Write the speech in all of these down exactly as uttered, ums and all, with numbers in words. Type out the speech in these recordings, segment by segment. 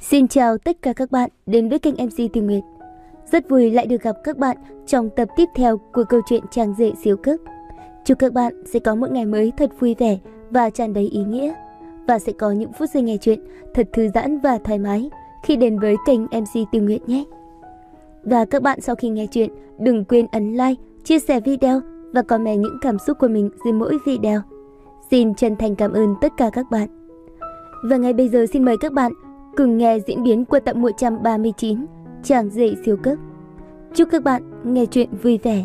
Xin chào tất cả các bạn đến với kênh em xê Tìm Nguyệt. Rất vui lại được gặp các bạn trong tập tiếp theo của câu chuyện Chàng Rể Siêu Cấp. Chúc các bạn sẽ có một ngày mới thật vui vẻ và tràn đầy ý nghĩa, và sẽ có những phút giây nghe chuyện thật thư giãn và thoải mái khi đến với kênh em xê Tìm Nguyệt nhé. Và các bạn sau khi nghe chuyện đừng quên ấn like, chia sẻ video và comment những cảm xúc của mình dưới mỗi video. Xin chân thành cảm ơn tất cả các bạn. Và ngay bây giờ xin mời các bạn cùng nghe diễn biến của tập một trăm ba mươi chín Chàng Rể Siêu Cấp. Chúc các bạn nghe chuyện vui vẻ.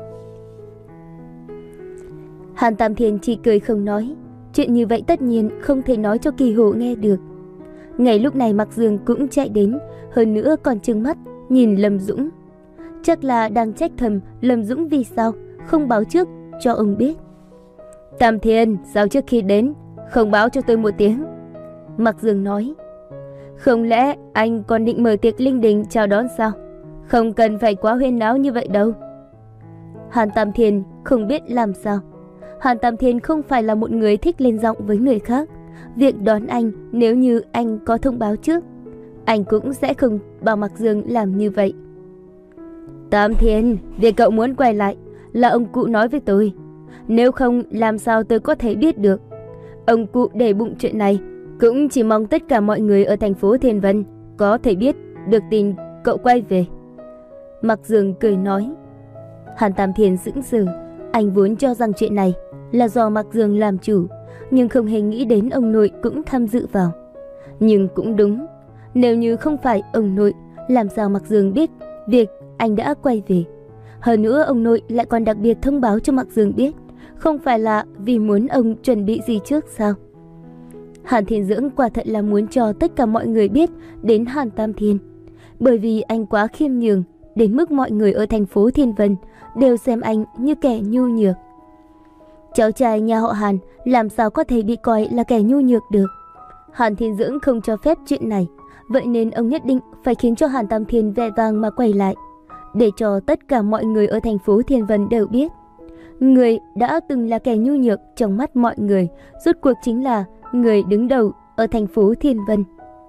Hàn Tam Thiên chỉ cười không nói. Chuyện như vậy tất nhiên không thể nói cho Kỳ Hổ nghe được. Ngay lúc này Mạc Dương cũng chạy đến, hơn nữa còn trừng mắt nhìn Lâm Dũng. Chắc là đang trách thầm Lâm Dũng vì sao không báo trước cho ông biết. Tam Thiên, sao trước khi đến không báo cho tôi một tiếng? Mạc Dương nói. Không lẽ anh còn định mở tiệc linh đình chào đón sao? Không cần phải quá huyên náo như vậy đâu. Hàn Tam Thiên không biết làm sao. Hàn Tam Thiên không phải là một người thích lên giọng với người khác. Việc đón anh, nếu như anh có thông báo trước, anh cũng sẽ không bảo Mạc Dương làm như vậy. Tam Thiên, việc cậu muốn quay lại là ông cụ nói với tôi. Nếu không làm sao tôi có thể biết được. Ông cụ để bụng chuyện này, cũng chỉ mong tất cả mọi người ở thành phố Thiên Vân có thể biết được tin cậu quay về. Mạc Dương cười nói. Hàn Tam Thiên sững sờ. Anh vốn cho rằng chuyện này là do Mạc Dương làm chủ, nhưng không hề nghĩ đến ông nội cũng tham dự vào. Nhưng cũng đúng, nếu như không phải ông nội, làm sao Mạc Dương biết việc anh đã quay về? Hơn nữa ông nội lại còn đặc biệt thông báo cho Mạc Dương biết, không phải là vì muốn ông chuẩn bị gì trước sao? Hàn Thiên Dưỡng quả thật là muốn cho tất cả mọi người biết đến Hàn Tam Thiên, bởi vì anh quá khiêm nhường đến mức mọi người ở thành phố Thiên Vân đều xem anh như kẻ nhu nhược. Cháu trai nhà họ Hàn làm sao có thể bị coi là kẻ nhu nhược được? Hàn Thiên Dưỡng không cho phép chuyện này, vậy nên ông nhất định phải khiến cho Hàn Tam Thiên vẻ vang mà quay lại, để cho tất cả mọi người ở thành phố Thiên Vân đều biết. Người đã từng là kẻ nhu nhược trong mắt mọi người, rốt cuộc chính là người đứng đầu ở thành phố Thiên Vân.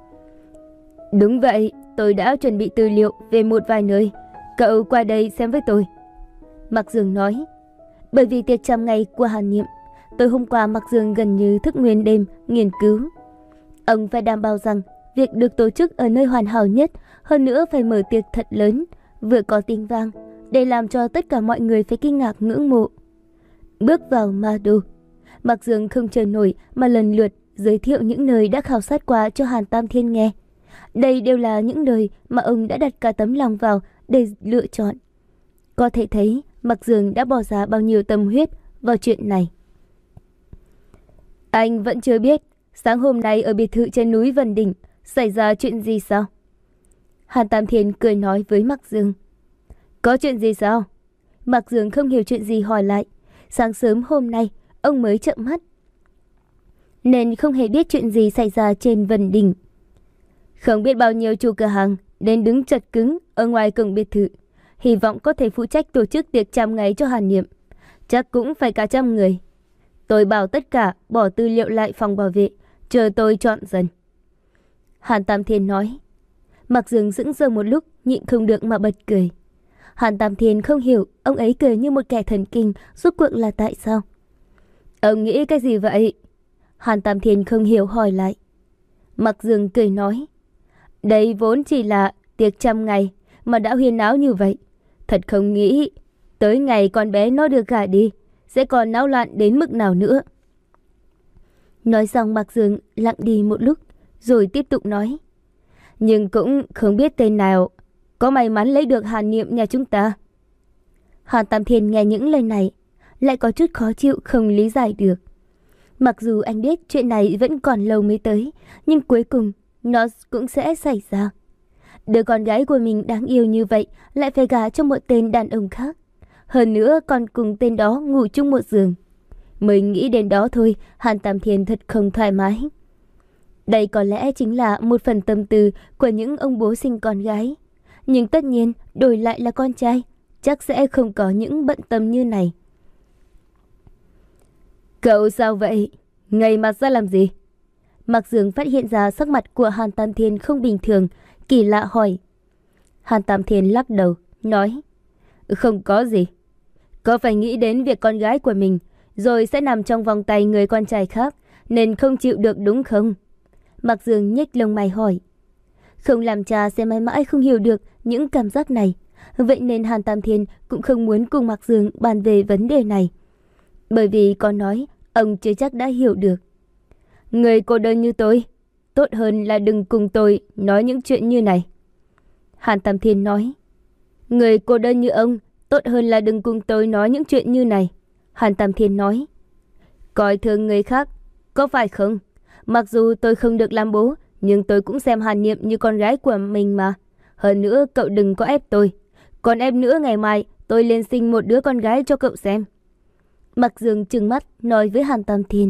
Đúng vậy, tôi đã chuẩn bị tư liệu về một vài nơi. Cậu qua đây xem với tôi. Mạc Dương nói. Bởi vì tiệc trăm ngày của Hàn Niệm, tối hôm qua Mạc Dương gần như thức nguyên đêm nghiên cứu. Ông phải đảm bảo rằng việc được tổ chức ở nơi hoàn hảo nhất, hơn nữa phải mở tiệc thật lớn, vừa có tiếng vang, để làm cho tất cả mọi người phải kinh ngạc ngưỡng mộ. Bước vào Ma Đô, Mạc Dương không chờ nổi mà lần lượt giới thiệu những nơi đã khảo sát qua cho Hàn Tam Thiên nghe. Đây đều là những nơi mà ông đã đặt cả tấm lòng vào để lựa chọn. Có thể thấy Mạc Dương đã bỏ ra bao nhiêu tâm huyết vào chuyện này. Anh vẫn chưa biết sáng hôm nay ở biệt thự trên núi Vân Đỉnh xảy ra chuyện gì sao? Hàn Tam Thiên cười nói với Mạc Dương. Có chuyện gì sao? Mạc Dương không hiểu chuyện gì hỏi lại. Sáng sớm hôm nay ông mới chợp mắt, nên không hề biết chuyện gì xảy ra trên Vân Đỉnh. Không biết bao nhiêu chủ cửa hàng đến đứng chật cứng ở ngoài cổng biệt thự, hy vọng có thể phụ trách tổ chức tiệc trăm ngày cho Hàn Niệm. Chắc cũng phải cả trăm người. Tôi bảo tất cả bỏ tư liệu lại phòng bảo vệ, chờ tôi chọn dần. Hàn Tam Thiên nói. Mạc Dương sững sờ một lúc, nhịn không được mà bật cười. Hàn Tam Thiên không hiểu ông ấy cười như một kẻ thần kinh, rốt cuộc là tại sao? Ông nghĩ cái gì vậy? Hàn Tam Thiên không hiểu hỏi lại. Mạc Dương cười nói. Đây vốn chỉ là tiệc trăm ngày mà đã huyên náo như vậy. Thật không nghĩ tới ngày con bé nó được gả đi sẽ còn náo loạn đến mức nào nữa. Nói xong Mạc Dương lặng đi một lúc, rồi tiếp tục nói. Nhưng cũng không biết tên nào có may mắn lấy được Hàn Niệm nhà chúng ta. Hàn Tam Thiên nghe những lời này lại có chút khó chịu, không lý giải được. Mặc dù anh biết chuyện này vẫn còn lâu mới tới, nhưng cuối cùng nó cũng sẽ xảy ra. Đứa con gái của mình đáng yêu như vậy lại phải gả cho một tên đàn ông khác, hơn nữa còn cùng tên đó ngủ chung một giường. Mới nghĩ đến đó thôi, Hàn Tam Thiên thật không thoải mái. Đây có lẽ chính là một phần tâm tư của những ông bố sinh con gái. Nhưng tất nhiên đổi lại là con trai, chắc sẽ không có những bận tâm như này. Cậu sao vậy? Ngây mặt ra làm gì? Mạc Dương phát hiện ra sắc mặt của Hàn Tam Thiên không bình thường, kỳ lạ hỏi. Hàn Tam Thiên lắc đầu, nói, không có gì. Có phải nghĩ đến việc con gái của mình rồi sẽ nằm trong vòng tay người con trai khác nên không chịu được đúng không? Mạc Dương nhếch lông mày hỏi. Không làm cha sẽ mãi mãi không hiểu được những cảm giác này. Vậy nên Hàn Tam Thiên cũng không muốn cùng Mạc Dương bàn về vấn đề này. Bởi vì có nói, ông chưa chắc đã hiểu được. Người cô đơn như tôi, tốt hơn là đừng cùng tôi nói những chuyện như này. Hàn Tam Thiên nói. Người cô đơn như ông, tốt hơn là đừng cùng tôi nói những chuyện như này. Hàn Tam Thiên nói. Coi thường người khác, có phải không? Mặc dù tôi không được làm bố, nhưng tôi cũng xem Hàn Niệm như con gái của mình mà. Hơn nữa cậu đừng có ép tôi. Còn ép nữa ngày mai tôi lên sinh một đứa con gái cho cậu xem. Mạc Dương trừng mắt nói với Hàn Tam Thiên.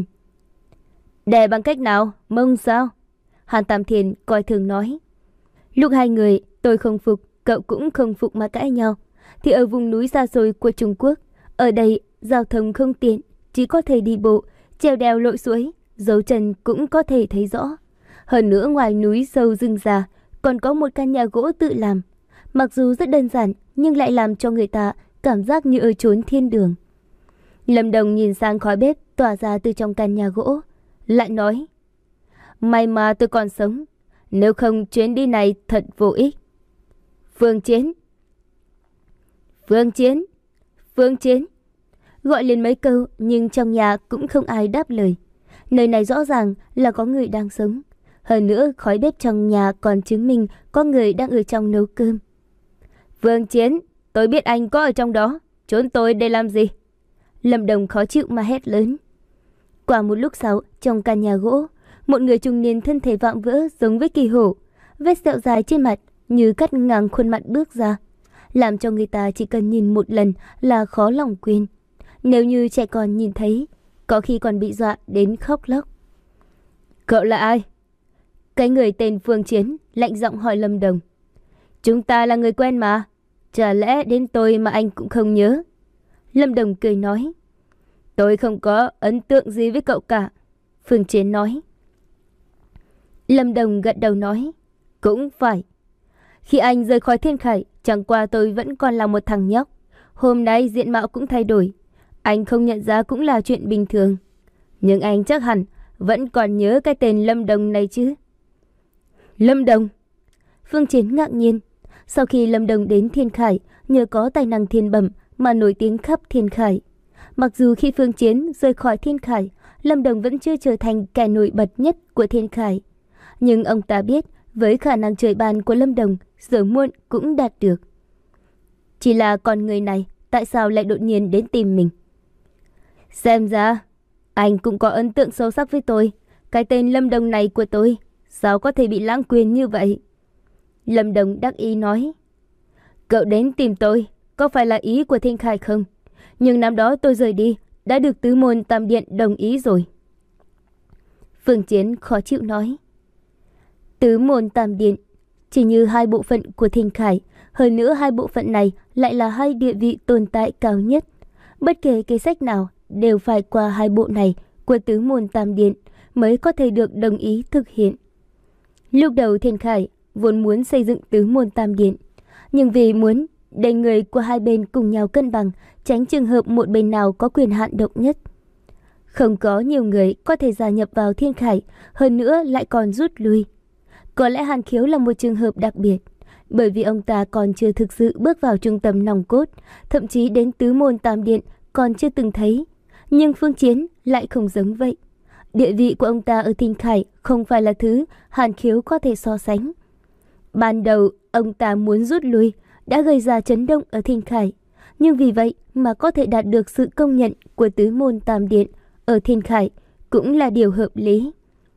Để bằng cách nào? Mông sao? Hàn Tam Thiên coi thường nói. Lúc hai người tôi không phục, cậu cũng không phục mà cãi nhau, thì ở vùng núi xa xôi của Trung Quốc, ở đây giao thông không tiện, chỉ có thể đi bộ, trèo đèo lội suối, dấu chân cũng có thể thấy rõ. Hơn nữa ngoài núi sâu rừng già còn có một căn nhà gỗ tự làm, mặc dù rất đơn giản nhưng lại làm cho người ta cảm giác như ở chốn thiên đường. Lâm Đồng nhìn sang khói bếp tỏa ra từ trong căn nhà gỗ, lại nói, may mà tôi còn sống, nếu không chuyến đi này thật vô ích. Phương Chiến, Phương Chiến, Phương Chiến, gọi lên mấy câu nhưng trong nhà cũng không ai đáp lời. Nơi này rõ ràng là có người đang sống. Hơn nữa khói bếp trong nhà còn chứng minh có người đang ở trong nấu cơm. Phương Chiến, tôi biết anh có ở trong đó, trốn tôi để làm gì? Lâm Đồng khó chịu mà hét lớn. Qua một lúc sau, trong căn nhà gỗ, một người trung niên thân thể vạm vỡ giống với kỳ hổ, vết sẹo dài trên mặt như cắt ngang khuôn mặt bước ra, làm cho người ta chỉ cần nhìn một lần là khó lòng quên. Nếu như trẻ con nhìn thấy, có khi còn bị dọa đến khóc lóc. Cậu là ai? Cái người tên Phương Chiến lạnh giọng hỏi Lâm Đồng. Chúng ta là người quen mà, chả lẽ đến tôi mà anh cũng không nhớ? Lâm Đồng cười nói. Tôi không có ấn tượng gì với cậu cả. Phương Chiến nói. Lâm Đồng gật đầu nói. Cũng phải. Khi anh rời khỏi Thiên Khải, chẳng qua tôi vẫn còn là một thằng nhóc. Hôm nay diện mạo cũng thay đổi, anh không nhận ra cũng là chuyện bình thường. Nhưng anh chắc hẳn vẫn còn nhớ cái tên Lâm Đồng này chứ. Lâm Đồng? Phương Chiến ngạc nhiên. Sau khi Lâm Đồng đến Thiên Khải, nhờ có tài năng thiên bẩm mà nổi tiếng khắp Thiên Khải. Mặc dù khi Phương Chiến rời khỏi Thiên Khải, Lâm Đồng vẫn chưa trở thành kẻ nổi bật nhất của Thiên Khải. Nhưng ông ta biết với khả năng trời ban của Lâm Đồng, sớm muộn cũng đạt được. Chỉ là con người này tại sao lại đột nhiên đến tìm mình? Xem ra anh cũng có ấn tượng sâu sắc với tôi. Cái tên Lâm Đồng này của tôi sao có thể bị lãng quên như vậy? Lâm Đồng đắc ý nói. Cậu đến tìm tôi có phải là ý của Thiên Khải không? Nhưng năm đó tôi rời đi đã được tứ môn tam điện đồng ý rồi. Phương Chiến khó chịu nói. Tứ môn tam điện chỉ như hai bộ phận của Thiên Khải, hơn nữa hai bộ phận này lại là hai địa vị tồn tại cao nhất. Bất kể cái sách nào đều phải qua hai bộ này của tứ môn tam điện mới có thể được đồng ý thực hiện. Lúc đầu Thiên Khải vốn muốn xây dựng tứ môn tam điện, nhưng vì muốn để người của hai bên cùng nhau cân bằng, tránh trường hợp một bên nào có quyền hạn độc nhất. Không có nhiều người có thể gia nhập vào Thiên Khải, hơn nữa lại còn rút lui. Có lẽ Hàn Khiếu là một trường hợp đặc biệt, bởi vì ông ta còn chưa thực sự bước vào trung tâm nòng cốt, thậm chí đến tứ môn tam điện còn chưa từng thấy. Nhưng Phương Chiến lại không giống vậy. Địa vị của ông ta ở Thiên Khải không phải là thứ Hàn Khiếu có thể so sánh. Ban đầu ông ta muốn rút lui, đã gây ra chấn động ở Thiên Khải, nhưng vì vậy mà có thể đạt được sự công nhận của tứ môn tam điện ở Thiên Khải cũng là điều hợp lý.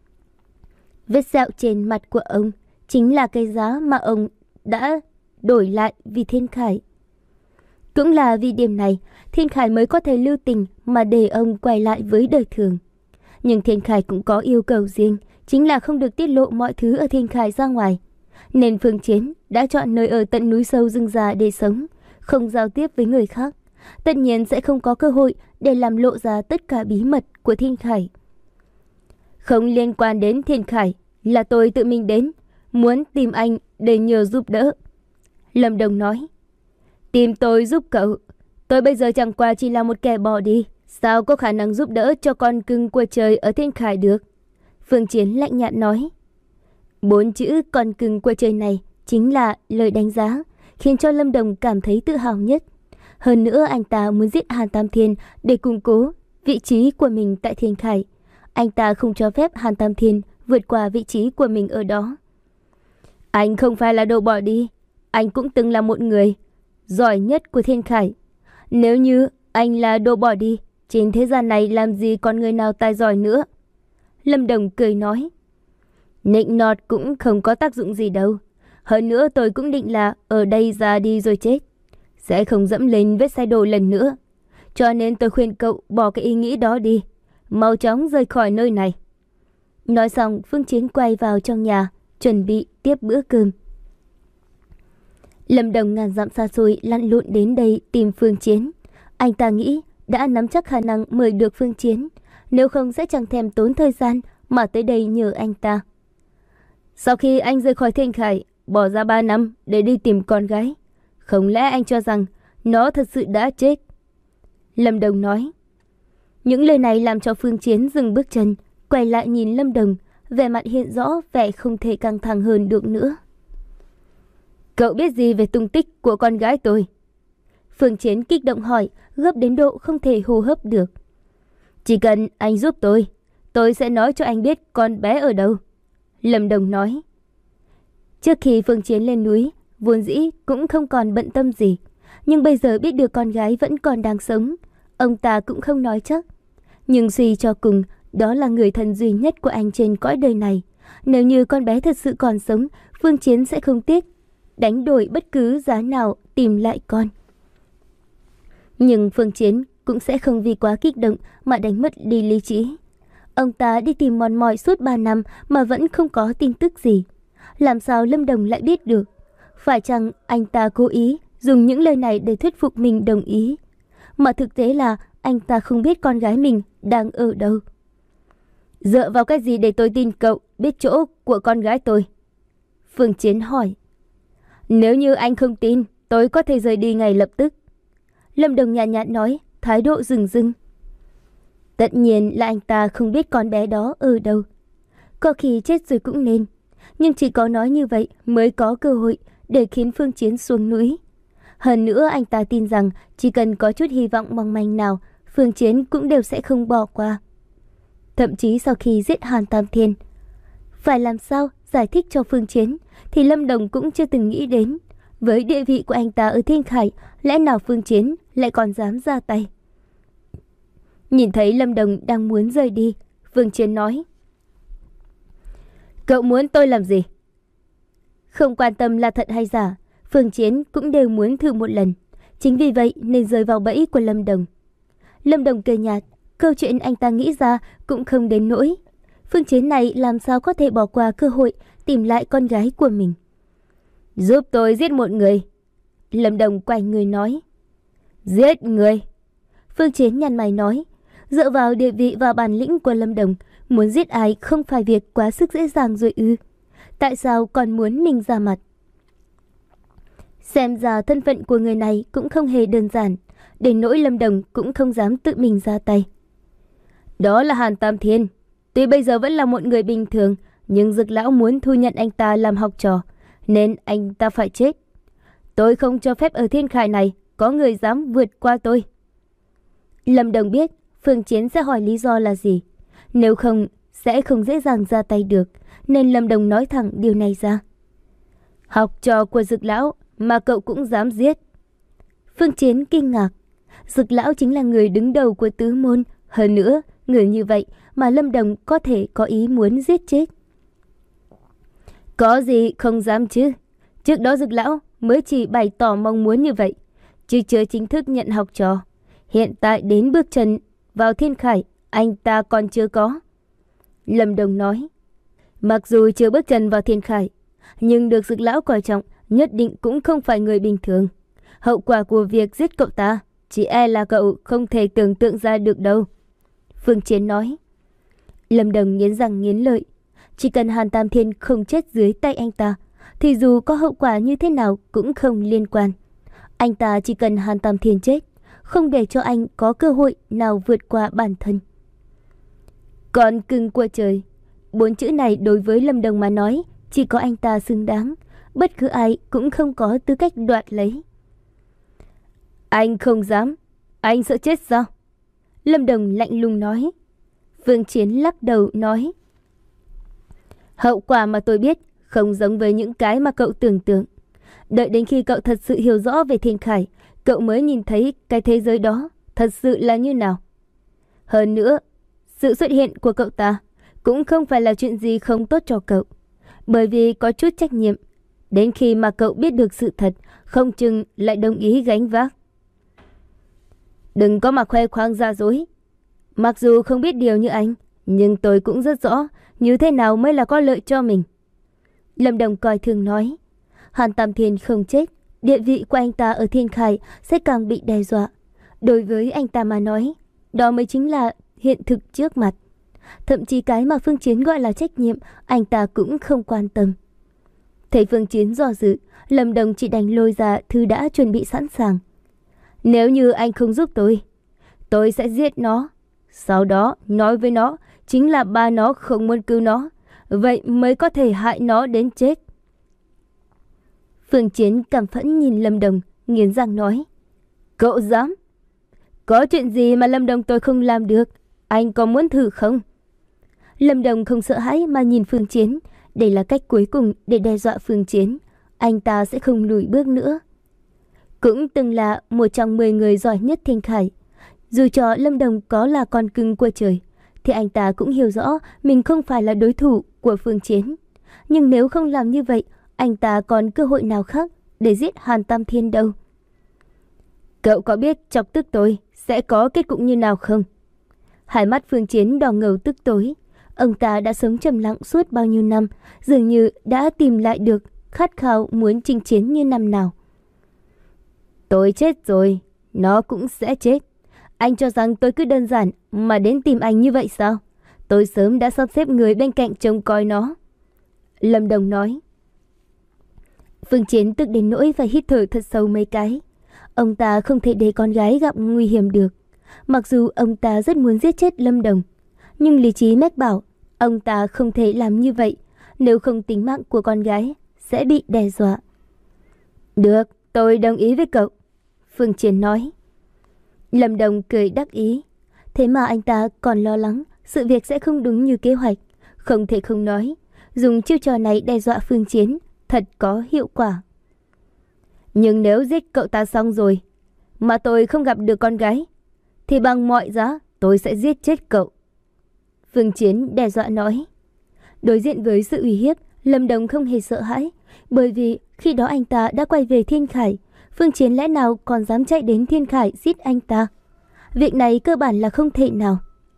Vết sẹo trên mặt của ông chính là cái giá mà ông đã đổi lại vì Thiên Khải. Cũng là vì điểm này, Thiên Khải mới có thể lưu tình mà để ông quay lại với đời thường. Nhưng Thiên Khải cũng có yêu cầu riêng, chính là không được tiết lộ mọi thứ ở Thiên Khải ra ngoài. Nên Phương Chiến đã chọn nơi ở tận núi sâu rừng già để sống, không giao tiếp với người khác. Tất nhiên sẽ không có cơ hội để làm lộ ra tất cả bí mật của Thiên Khải. Không liên quan đến Thiên Khải, là tôi tự mình đến, muốn tìm anh để nhờ giúp đỡ. Lâm Đồng nói. Tìm tôi giúp cậu? Tôi bây giờ chẳng qua chỉ là một kẻ bỏ đi, sao có khả năng giúp đỡ cho con cưng của trời ở Thiên Khải được? Phương Chiến lạnh nhạt nói. Bốn chữ con cưng của trời này chính là lời đánh giá, khiến cho Lâm Đồng cảm thấy tự hào nhất. Hơn nữa anh ta muốn giết Hàn Tam Thiên để củng cố vị trí của mình tại Thiên Khải. Anh ta không cho phép Hàn Tam Thiên vượt qua vị trí của mình ở đó. Anh không phải là đồ bỏ đi, anh cũng từng là một người giỏi nhất của Thiên Khải. Nếu như anh là đồ bỏ đi, trên thế gian này làm gì còn người nào tài giỏi nữa? Lâm Đồng cười nói. Nịnh nọt cũng không có tác dụng gì đâu. Hơn nữa tôi cũng định là ở đây ra đi rồi chết, sẽ không dẫm lên vết xe đổ lần nữa. Cho nên tôi khuyên cậu bỏ cái ý nghĩ đó đi, mau chóng rời khỏi nơi này. Nói xong Phương Chiến quay vào trong nhà, chuẩn bị tiếp bữa cơm. Lâm Đồng ngàn dặm xa xôi lặn lội đến đây tìm Phương Chiến. Anh ta nghĩ đã nắm chắc khả năng mời được Phương Chiến, nếu không sẽ chẳng thèm tốn thời gian mà tới đây nhờ anh ta. Sau khi anh rời khỏi Thiên Khải, bỏ ra ba năm để đi tìm con gái, không lẽ anh cho rằng nó thật sự đã chết? Lâm Đồng nói. Những lời này làm cho Phương Chiến dừng bước chân, quay lại nhìn Lâm Đồng, vẻ mặt hiện rõ vẻ không thể căng thẳng hơn được nữa. Cậu biết gì về tung tích của con gái tôi? Phương Chiến kích động hỏi, gấp đến độ không thể hô hấp được. Chỉ cần anh giúp tôi, tôi sẽ nói cho anh biết con bé ở đâu. Lâm Đồng nói. Trước khi Phương Chiến lên núi, vốn dĩ cũng không còn bận tâm gì, nhưng bây giờ biết được con gái vẫn còn đang sống, ông ta cũng không nói chắc. Nhưng suy cho cùng, đó là người thân duy nhất của anh trên cõi đời này. Nếu như con bé thật sự còn sống, Phương Chiến sẽ không tiếc đánh đổi bất cứ giá nào tìm lại con. Nhưng Phương Chiến cũng sẽ không vì quá kích động mà đánh mất đi lý trí. Ông ta đi tìm mòn mỏi suốt ba năm mà vẫn không có tin tức gì. Làm sao Lâm Đồng lại biết được? Phải chăng anh ta cố ý dùng những lời này để thuyết phục mình đồng ý? Mà thực tế là anh ta không biết con gái mình đang ở đâu. Dựa vào cái gì để tôi tin cậu biết chỗ của con gái tôi? Phương Chiến hỏi. Nếu như anh không tin, tôi có thể rời đi ngay lập tức. Lâm Đồng nhàn nhạt nói, thái độ rừng rưng. Tất nhiên là anh ta không biết con bé đó ở đâu. Có khi chết rồi cũng nên. Nhưng chỉ có nói như vậy mới có cơ hội để khiến Phương Chiến xuống núi. Hơn nữa anh ta tin rằng chỉ cần có chút hy vọng mong manh nào, Phương Chiến cũng đều sẽ không bỏ qua. Thậm chí sau khi giết Hàn Tam Thiên, phải làm sao giải thích cho Phương Chiến thì Lâm Đồng cũng chưa từng nghĩ đến. Với địa vị của anh ta ở Thiên Khải, lẽ nào Phương Chiến lại còn dám ra tay? Nhìn thấy Lâm Đồng đang muốn rời đi, Phương Chiến nói. Cậu muốn tôi làm gì? Không quan tâm là thật hay giả, Phương Chiến cũng đều muốn thử một lần. Chính vì vậy nên rơi vào bẫy của Lâm Đồng. Lâm Đồng cười nhạt, câu chuyện anh ta nghĩ ra cũng không đến nỗi. Phương Chiến này làm sao có thể bỏ qua cơ hội tìm lại con gái của mình. Giúp tôi giết một người. Lâm Đồng quay người nói. Giết người? Phương Chiến nhăn mày nói. Dựa vào địa vị và bản lĩnh của Lâm Đồng, muốn giết ai không phải việc quá sức dễ dàng rồi ư? Tại sao còn muốn mình ra mặt? Xem ra thân phận của người này cũng không hề đơn giản, đến nỗi Lâm Đồng cũng không dám tự mình ra tay. Đó là Hàn Tam Thiên. Tuy bây giờ vẫn là một người bình thường, nhưng Dực lão muốn thu nhận anh ta làm học trò, nên anh ta phải chết. Tôi không cho phép ở Thiên Khải này có người dám vượt qua tôi. Lâm Đồng biết Phương Chiến sẽ hỏi lý do là gì, nếu không sẽ không dễ dàng ra tay được, nên Lâm Đồng nói thẳng điều này ra. Học trò của Dực lão mà cậu cũng dám giết? Phương Chiến kinh ngạc. Dực lão chính là người đứng đầu của tứ môn, hơn nữa người như vậy mà Lâm Đồng có thể có ý muốn giết chết. Có gì không dám chứ? Trước đó Dực lão mới chỉ bày tỏ mong muốn như vậy, chứ chưa chính thức nhận học trò. Hiện tại đến bước chân vào Thiên Khải, anh ta còn chưa có. Lâm Đồng nói. Mặc dù chưa bước chân vào Thiên Khải, nhưng được Dực lão coi trọng, nhất định cũng không phải người bình thường. Hậu quả của việc giết cậu ta, chỉ e là cậu không thể tưởng tượng ra được đâu. Phương Chiến nói. Lâm Đồng nghiến răng nghiến lợi. Chỉ cần Hàn Tam Thiên không chết dưới tay anh ta, thì dù có hậu quả như thế nào cũng không liên quan. Anh ta chỉ cần Hàn Tam Thiên chết, không để cho anh có cơ hội nào vượt qua bản thân. Con cưng của trời, bốn chữ này đối với Lâm Đồng mà nói, chỉ có anh ta xứng đáng, bất cứ ai cũng không có tư cách đoạt lấy. Anh không dám, anh sợ chết sao? Lâm Đồng lạnh lùng nói. Phương Chiến lắc đầu nói. Hậu quả mà tôi biết không giống với những cái mà cậu tưởng tượng. Đợi đến khi cậu thật sự hiểu rõ về Thiên Khải, cậu mới nhìn thấy cái thế giới đó thật sự là như nào. Hơn nữa, sự xuất hiện của cậu ta cũng không phải là chuyện gì không tốt cho cậu, bởi vì có chút trách nhiệm. Đến khi mà cậu biết được sự thật, không chừng lại đồng ý gánh vác. Đừng có mà khoe khoang ra dối. Mặc dù không biết điều như anh, nhưng tôi cũng rất rõ như thế nào mới là có lợi cho mình. Lâm Đồng coi thường nói. Hàn Tam Thiên không chết, địa vị của anh ta ở Thiên Khải sẽ càng bị đe dọa. Đối với anh ta mà nói, đó mới chính là hiện thực trước mặt. Thậm chí cái mà Phương Chiến gọi là trách nhiệm, anh ta cũng không quan tâm. Thấy Phương Chiến do dự, Lâm Đồng chỉ đành lôi ra thứ đã chuẩn bị sẵn sàng. Nếu như anh không giúp tôi, tôi sẽ giết nó. Sau đó nói với nó chính là ba nó không muốn cứu nó, vậy mới có thể hại nó đến chết. Phương Chiến cảm phẫn nhìn Lâm Đồng, nghiến răng nói. Cậu dám? Có chuyện gì mà Lâm Đồng tôi không làm được? Anh có muốn thử không? Lâm Đồng không sợ hãi mà nhìn Phương Chiến. Đây là cách cuối cùng để đe dọa Phương Chiến. Anh ta sẽ không lùi bước nữa. Cũng từng là một trong mười người giỏi nhất Thiên Khải. Dù cho Lâm Đồng có là con cưng của trời, thì anh ta cũng hiểu rõ mình không phải là đối thủ của Phương Chiến. Nhưng nếu không làm như vậy, anh ta còn cơ hội nào khác để giết Hàn Tam Thiên đâu. Cậu có biết chọc tức tôi sẽ có kết cục như nào không? Hai mắt Phương Chiến đỏ ngầu tức tối. Ông ta đã sống trầm lặng suốt bao nhiêu năm, dường như đã tìm lại được khát khao muốn chinh chiến như năm nào. Tôi chết rồi, nó cũng sẽ chết. Anh cho rằng tôi cứ đơn giản mà đến tìm anh như vậy sao? Tôi sớm đã sắp xếp người bên cạnh trông coi nó. Lâm Đồng nói. Phương Chiến tức đến nỗi phải hít thở thật sâu mấy cái. Ông ta không thể để con gái gặp nguy hiểm được. Mặc dù ông ta rất muốn giết chết Lâm Đồng, nhưng lý trí mách bảo ông ta không thể làm như vậy, nếu không tính mạng của con gái sẽ bị đe dọa. Được, tôi đồng ý với cậu, Phương Chiến nói. Lâm Đồng cười đắc ý. Thế mà anh ta còn lo lắng sự việc sẽ không đúng như kế hoạch. Không thể không nói, dùng chiêu trò này đe dọa Phương Chiến thật có hiệu quả. Nhưng nếu giết cậu ta xong rồi mà tôi không gặp được con gái, thì bằng mọi giá tôi sẽ giết chết cậu, Phương Chiến đe dọa nói. Đối diện với sự uy hiếp, Lâm Đồng không hề sợ hãi, bởi vì khi đó anh ta đã quay về Thiên Khải. Phương Chiến lẽ nào còn dám chạy đến Thiên Khải giết anh ta? Việc này cơ bản là không thể nào.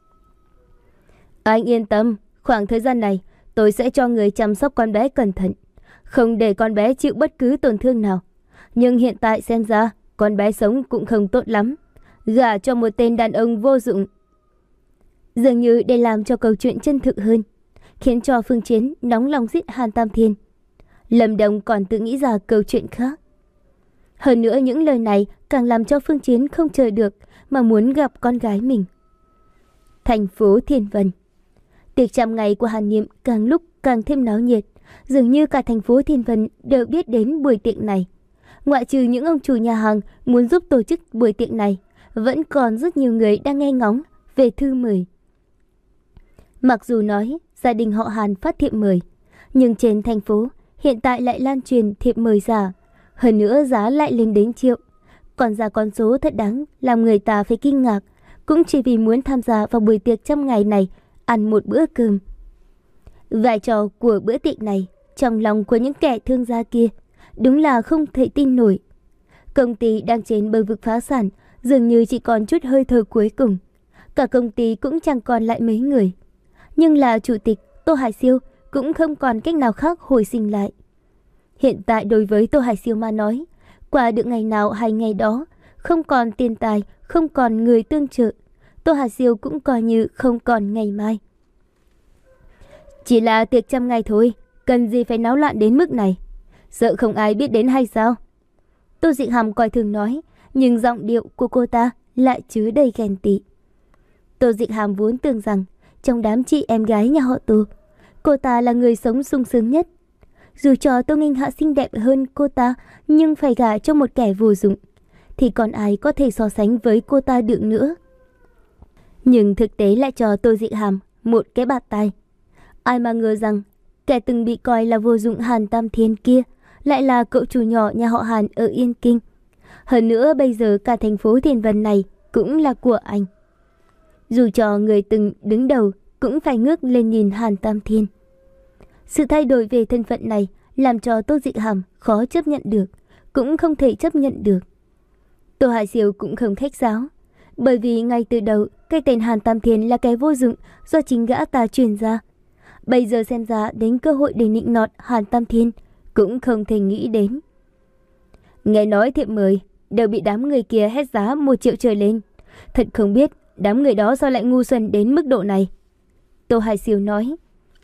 Anh yên tâm, khoảng thời gian này tôi sẽ cho người chăm sóc con bé cẩn thận, không để con bé chịu bất cứ tổn thương nào. Nhưng hiện tại xem ra con bé sống cũng không tốt lắm, gả cho một tên đàn ông vô dụng. Dường như để làm cho câu chuyện chân thực hơn, khiến cho Phương Chiến nóng lòng giết Hàn Tam Thiên, Lâm Đồng còn tự nghĩ ra câu chuyện khác. Hơn nữa những lời này càng làm cho Phương Chiến không chờ được mà muốn gặp con gái mình. Thành phố Thiên Vân. Tiệc trăm ngày của Hàn Niệm càng lúc càng thêm náo nhiệt. Dường như cả thành phố Thiên Vân đều biết đến buổi tiệc này. Ngoại trừ những ông chủ nhà hàng muốn giúp tổ chức buổi tiệc này, vẫn còn rất nhiều người đang nghe ngóng về thư mời. Mặc dù nói gia đình họ Hàn phát thiệp mời, nhưng trên thành phố hiện tại lại lan truyền thiệp mời giả. Hơn nữa giá lại lên đến triệu. Còn ra con số thật đáng làm người ta phải kinh ngạc, cũng chỉ vì muốn tham gia vào buổi tiệc trăm ngày này, ăn một bữa cơm. Vai trò của bữa tiệc này trong lòng của những kẻ thương gia kia đúng là không thể tin nổi. Công ty đang trên bờ vực phá sản, dường như chỉ còn chút hơi thở cuối cùng. Cả công ty cũng chẳng còn lại mấy người. Nhưng là chủ tịch Tô Hải Siêu cũng không còn cách nào khác hồi sinh lại. Hiện tại đối với Tô Hải Siêu mà nói, qua được ngày nào hay ngày đó, không còn tiền tài, không còn người tương trợ, Tô Hải Siêu cũng coi như không còn ngày mai. Chỉ là tiệc trăm ngày thôi, cần gì phải náo loạn đến mức này? Sợ không ai biết đến hay sao? Tô Dịch Hàm coi thường nói, nhưng giọng điệu của cô ta lại chứa đầy ghen tị. Tô Dịch Hàm vốn tưởng rằng trong đám chị em gái nhà họ Tô, cô ta là người sống sung sướng nhất. Dù cho Tô Nghinh Hạ xinh đẹp hơn cô ta, nhưng phải gả cho một kẻ vô dụng, thì còn ai có thể so sánh với cô ta được nữa. Nhưng thực tế lại cho Tô Dịch Hàm một cái bạt tai. Ai mà ngờ rằng kẻ từng bị coi là vô dụng Hàn Tam Thiên kia lại là cậu chủ nhỏ nhà họ Hàn ở Yên Kinh. Hơn nữa bây giờ cả thành phố Thiên Vân này cũng là của anh. Dù cho người từng đứng đầu cũng phải ngước lên nhìn Hàn Tam Thiên. Sự thay đổi về thân phận này làm cho Tô Dịch Hàm khó chấp nhận được, cũng không thể chấp nhận được. Tô Hải Siêu cũng không khách sáo, bởi vì ngay từ đầu cái tên Hàn Tam Thiên là cái vô dụng do chính gã ta truyền ra. Bây giờ xem ra đến cơ hội để nịnh nọt Hàn Tam Thiên cũng không thể nghĩ đến. Nghe nói thiệp mời đều bị đám người kia hét giá một triệu trở lên. Thật không biết đám người đó sao lại ngu xuẩn đến mức độ này. Tô Hải Siêu nói.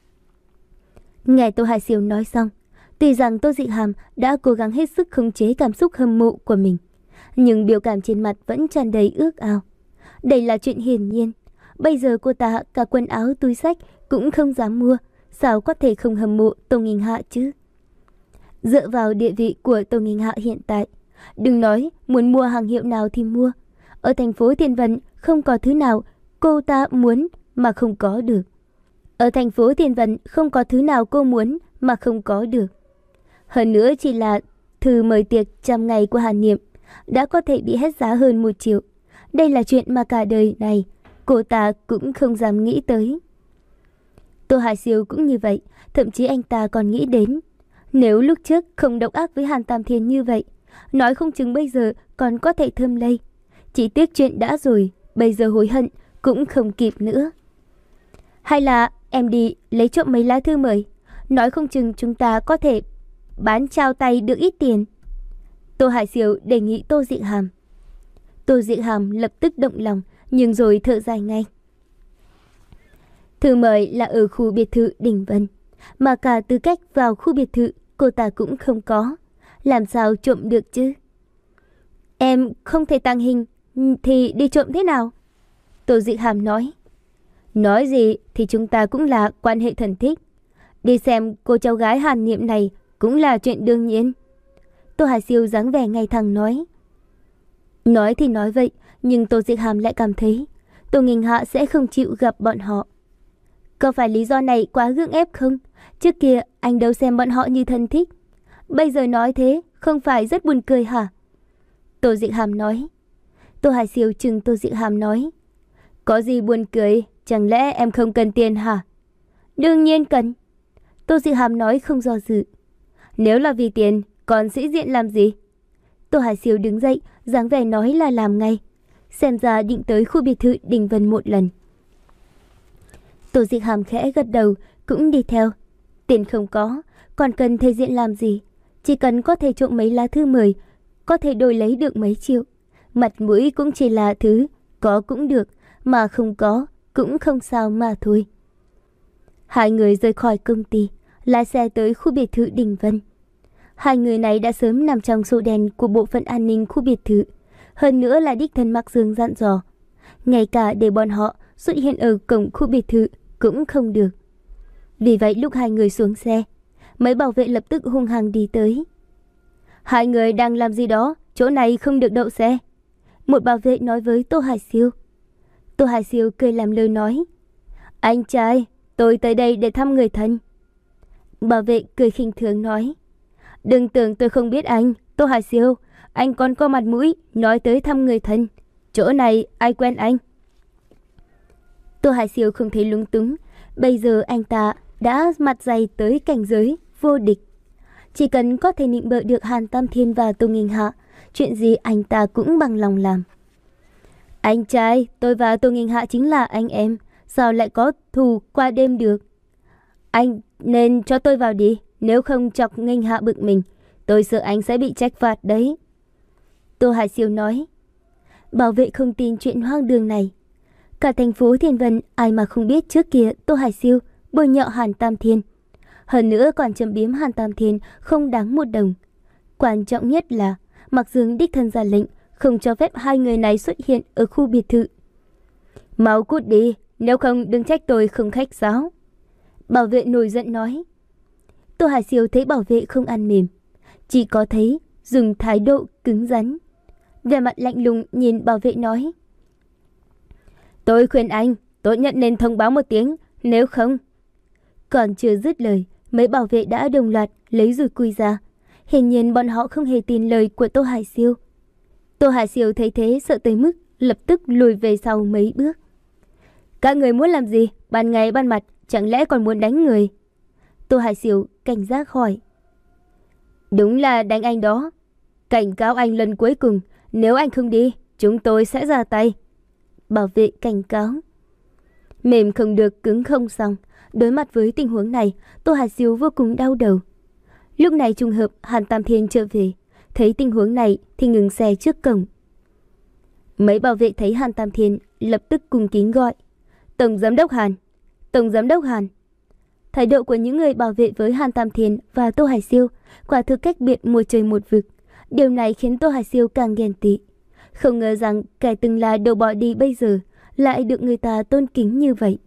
Nghe Tô Hải Siêu nói xong, tuy rằng Tô Dịch Hàm đã cố gắng hết sức khống chế cảm xúc hâm mộ của mình, nhưng biểu cảm trên mặt vẫn tràn đầy ước ao. Đây là chuyện hiển nhiên. Bây giờ cô ta cả quần áo túi xách cũng không dám mua, sao có thể không hâm mộ Tô Nghinh Hạ chứ? Dựa vào địa vị của Tô Nghinh Hạ hiện tại, đừng nói muốn mua hàng hiệu nào thì mua. Ở thành phố Thiên Vân không có thứ nào cô ta muốn mà không có được. Ở thành phố Thiên Vân không có thứ nào cô muốn mà không có được. Hơn nữa chỉ là thư mời tiệc trăm ngày của Hàn Niệm đã có thể bị hết giá hơn một triệu. Đây là chuyện mà cả đời này cô ta cũng không dám nghĩ tới. Tô Hải Siêu cũng như vậy, thậm chí anh ta còn nghĩ đến, nếu lúc trước không độc ác với Hàn Tam Thiên như vậy, nói không chừng bây giờ còn có thể thơm lây. Chỉ tiếc chuyện đã rồi, bây giờ hối hận cũng không kịp nữa. Hay là em đi lấy trộm mấy lá thư mời, nói không chừng chúng ta có thể bán trao tay được ít tiền. Tô Hải Siêu đề nghị Tô Dịch Hàm. Tô Dịch Hàm lập tức động lòng, nhưng rồi thở dài ngay. Thư mời là ở khu biệt thự Đình Vân, mà cả tư cách vào khu biệt thự cô ta cũng không có, làm sao trộm được chứ? Em không thể tàng hình thì đi trộm thế nào? Tô Dịch Hàm nói. Nói gì thì chúng ta cũng là quan hệ thân thích. Đi xem cô cháu gái Hàn Niệm này cũng là chuyện đương nhiên. Tô Hải Siêu dáng vẻ ngay thẳng nói. Nói thì nói vậy, nhưng Tô Dịch Hàm lại cảm thấy Tô Nghinh Hạ sẽ không chịu gặp bọn họ. Có phải lý do này quá gượng ép không? Trước kia anh đâu xem bọn họ như thân thích. Bây giờ nói thế không phải rất buồn cười hả? Tô Dịch Hàm nói. Tô Hải Siêu chừng Tô Dịch Hàm nói. Có gì buồn cười? Chẳng lẽ em không cần tiền hả? Đương nhiên cần. Tô Dịch Hàm nói không do dự. Nếu là vì tiền, còn sĩ diện làm gì? Tô Hải Siêu đứng dậy, dáng vẻ nói là làm ngay. Xem ra định tới khu biệt thự Đình Vân một lần. Tô Dịch Hàm khẽ gật đầu, cũng đi theo. Tiền không có, còn cần thể diện làm gì? Chỉ cần có thể trộm mấy lá thư mời, có thể đổi lấy được mấy triệu. Mặt mũi cũng chỉ là thứ có cũng được, mà không có cũng không sao mà thôi. Hai người rời khỏi công ty, lái xe tới khu biệt thự Đình Vân. Hai người này đã sớm nằm trong sổ đen của bộ phận an ninh khu biệt thự. Hơn nữa là đích thân Mạc Dương dặn dò, ngay cả để bọn họ xuất hiện ở cổng khu biệt thự cũng không được. Vì vậy lúc hai người xuống xe, mấy bảo vệ lập tức hung hăng đi tới. Hai người đang làm gì đó, chỗ này không được đậu xe. Một bảo vệ nói với Tô Hải Siêu. Tô Hải Siêu cười làm lơ nói. Anh trai, tôi tới đây để thăm người thân. Bảo vệ cười khinh thường nói. Đừng tưởng tôi không biết anh, Tô Hải Siêu. Anh còn có mặt mũi nói tới thăm người thân. Chỗ này ai quen anh? Tô Hải Siêu không thấy lúng túng. Bây giờ anh ta đã mặt dày tới cảnh giới vô địch. Chỉ cần có thể nịnh bợ được Hàn Tam Thiên và Tô Nghinh Hạ, chuyện gì anh ta cũng bằng lòng làm. Anh trai, tôi và Tô Nghinh Hạ chính là anh em, sao lại có thù qua đêm được? Anh nên cho tôi vào đi, nếu không chọc Nghinh Hạ bực mình, tôi sợ anh sẽ bị trách phạt đấy. Tô Hải Siêu nói. Bảo vệ không tin chuyện hoang đường này. Cả thành phố Thiên Vân ai mà không biết trước kia Tô Hải Siêu bôi nhọ Hàn Tam Thiên. Hơn nữa còn châm biếm Hàn Tam Thiên không đáng một đồng. Quan trọng nhất là Mạc Dương đích thân ra lệnh không cho phép hai người này xuất hiện ở khu biệt thự. Mau cút đi, nếu không đừng trách tôi không khách sáo. Bảo vệ nổi giận nói. Tô Hải Siêu thấy bảo vệ không ăn mềm, chỉ có thấy dùng thái độ cứng rắn. Vẻ mặt lạnh lùng nhìn bảo vệ nói. Tôi khuyên anh, tốt nhất nên thông báo một tiếng, nếu không... Còn chưa dứt lời, mấy bảo vệ đã đồng loạt lấy rùi cui ra. Hiển nhiên bọn họ không hề tin lời của Tô Hải Siêu. Tô Hải Siêu thấy thế sợ tới mức lập tức lùi về sau mấy bước. Các người muốn làm gì? Ban ngày ban mặt, chẳng lẽ còn muốn đánh người? Tô Hải Siêu cảnh giác hỏi. Đúng là đánh anh đó. Cảnh cáo anh lần cuối cùng, nếu anh không đi, chúng tôi sẽ ra tay. Bảo vệ cảnh cáo. Mềm không được cứng không xong. Đối mặt với tình huống này, Tô Hải Siêu vô cùng đau đầu. Lúc này trùng hợp Hàn Tam Thiên trở về, thấy tình huống này thì ngừng xe trước cổng. Mấy bảo vệ thấy Hàn Tam Thiên lập tức cung kính gọi. Tổng Giám đốc Hàn, Tổng Giám đốc Hàn. Thái độ của những người bảo vệ với Hàn Tam Thiên và Tô Hải Siêu quả thực cách biệt một trời một vực. Điều này khiến Tô Hải Siêu càng ghen tị. Không ngờ rằng kẻ từng là đồ bỏ đi bây giờ lại được người ta tôn kính như vậy.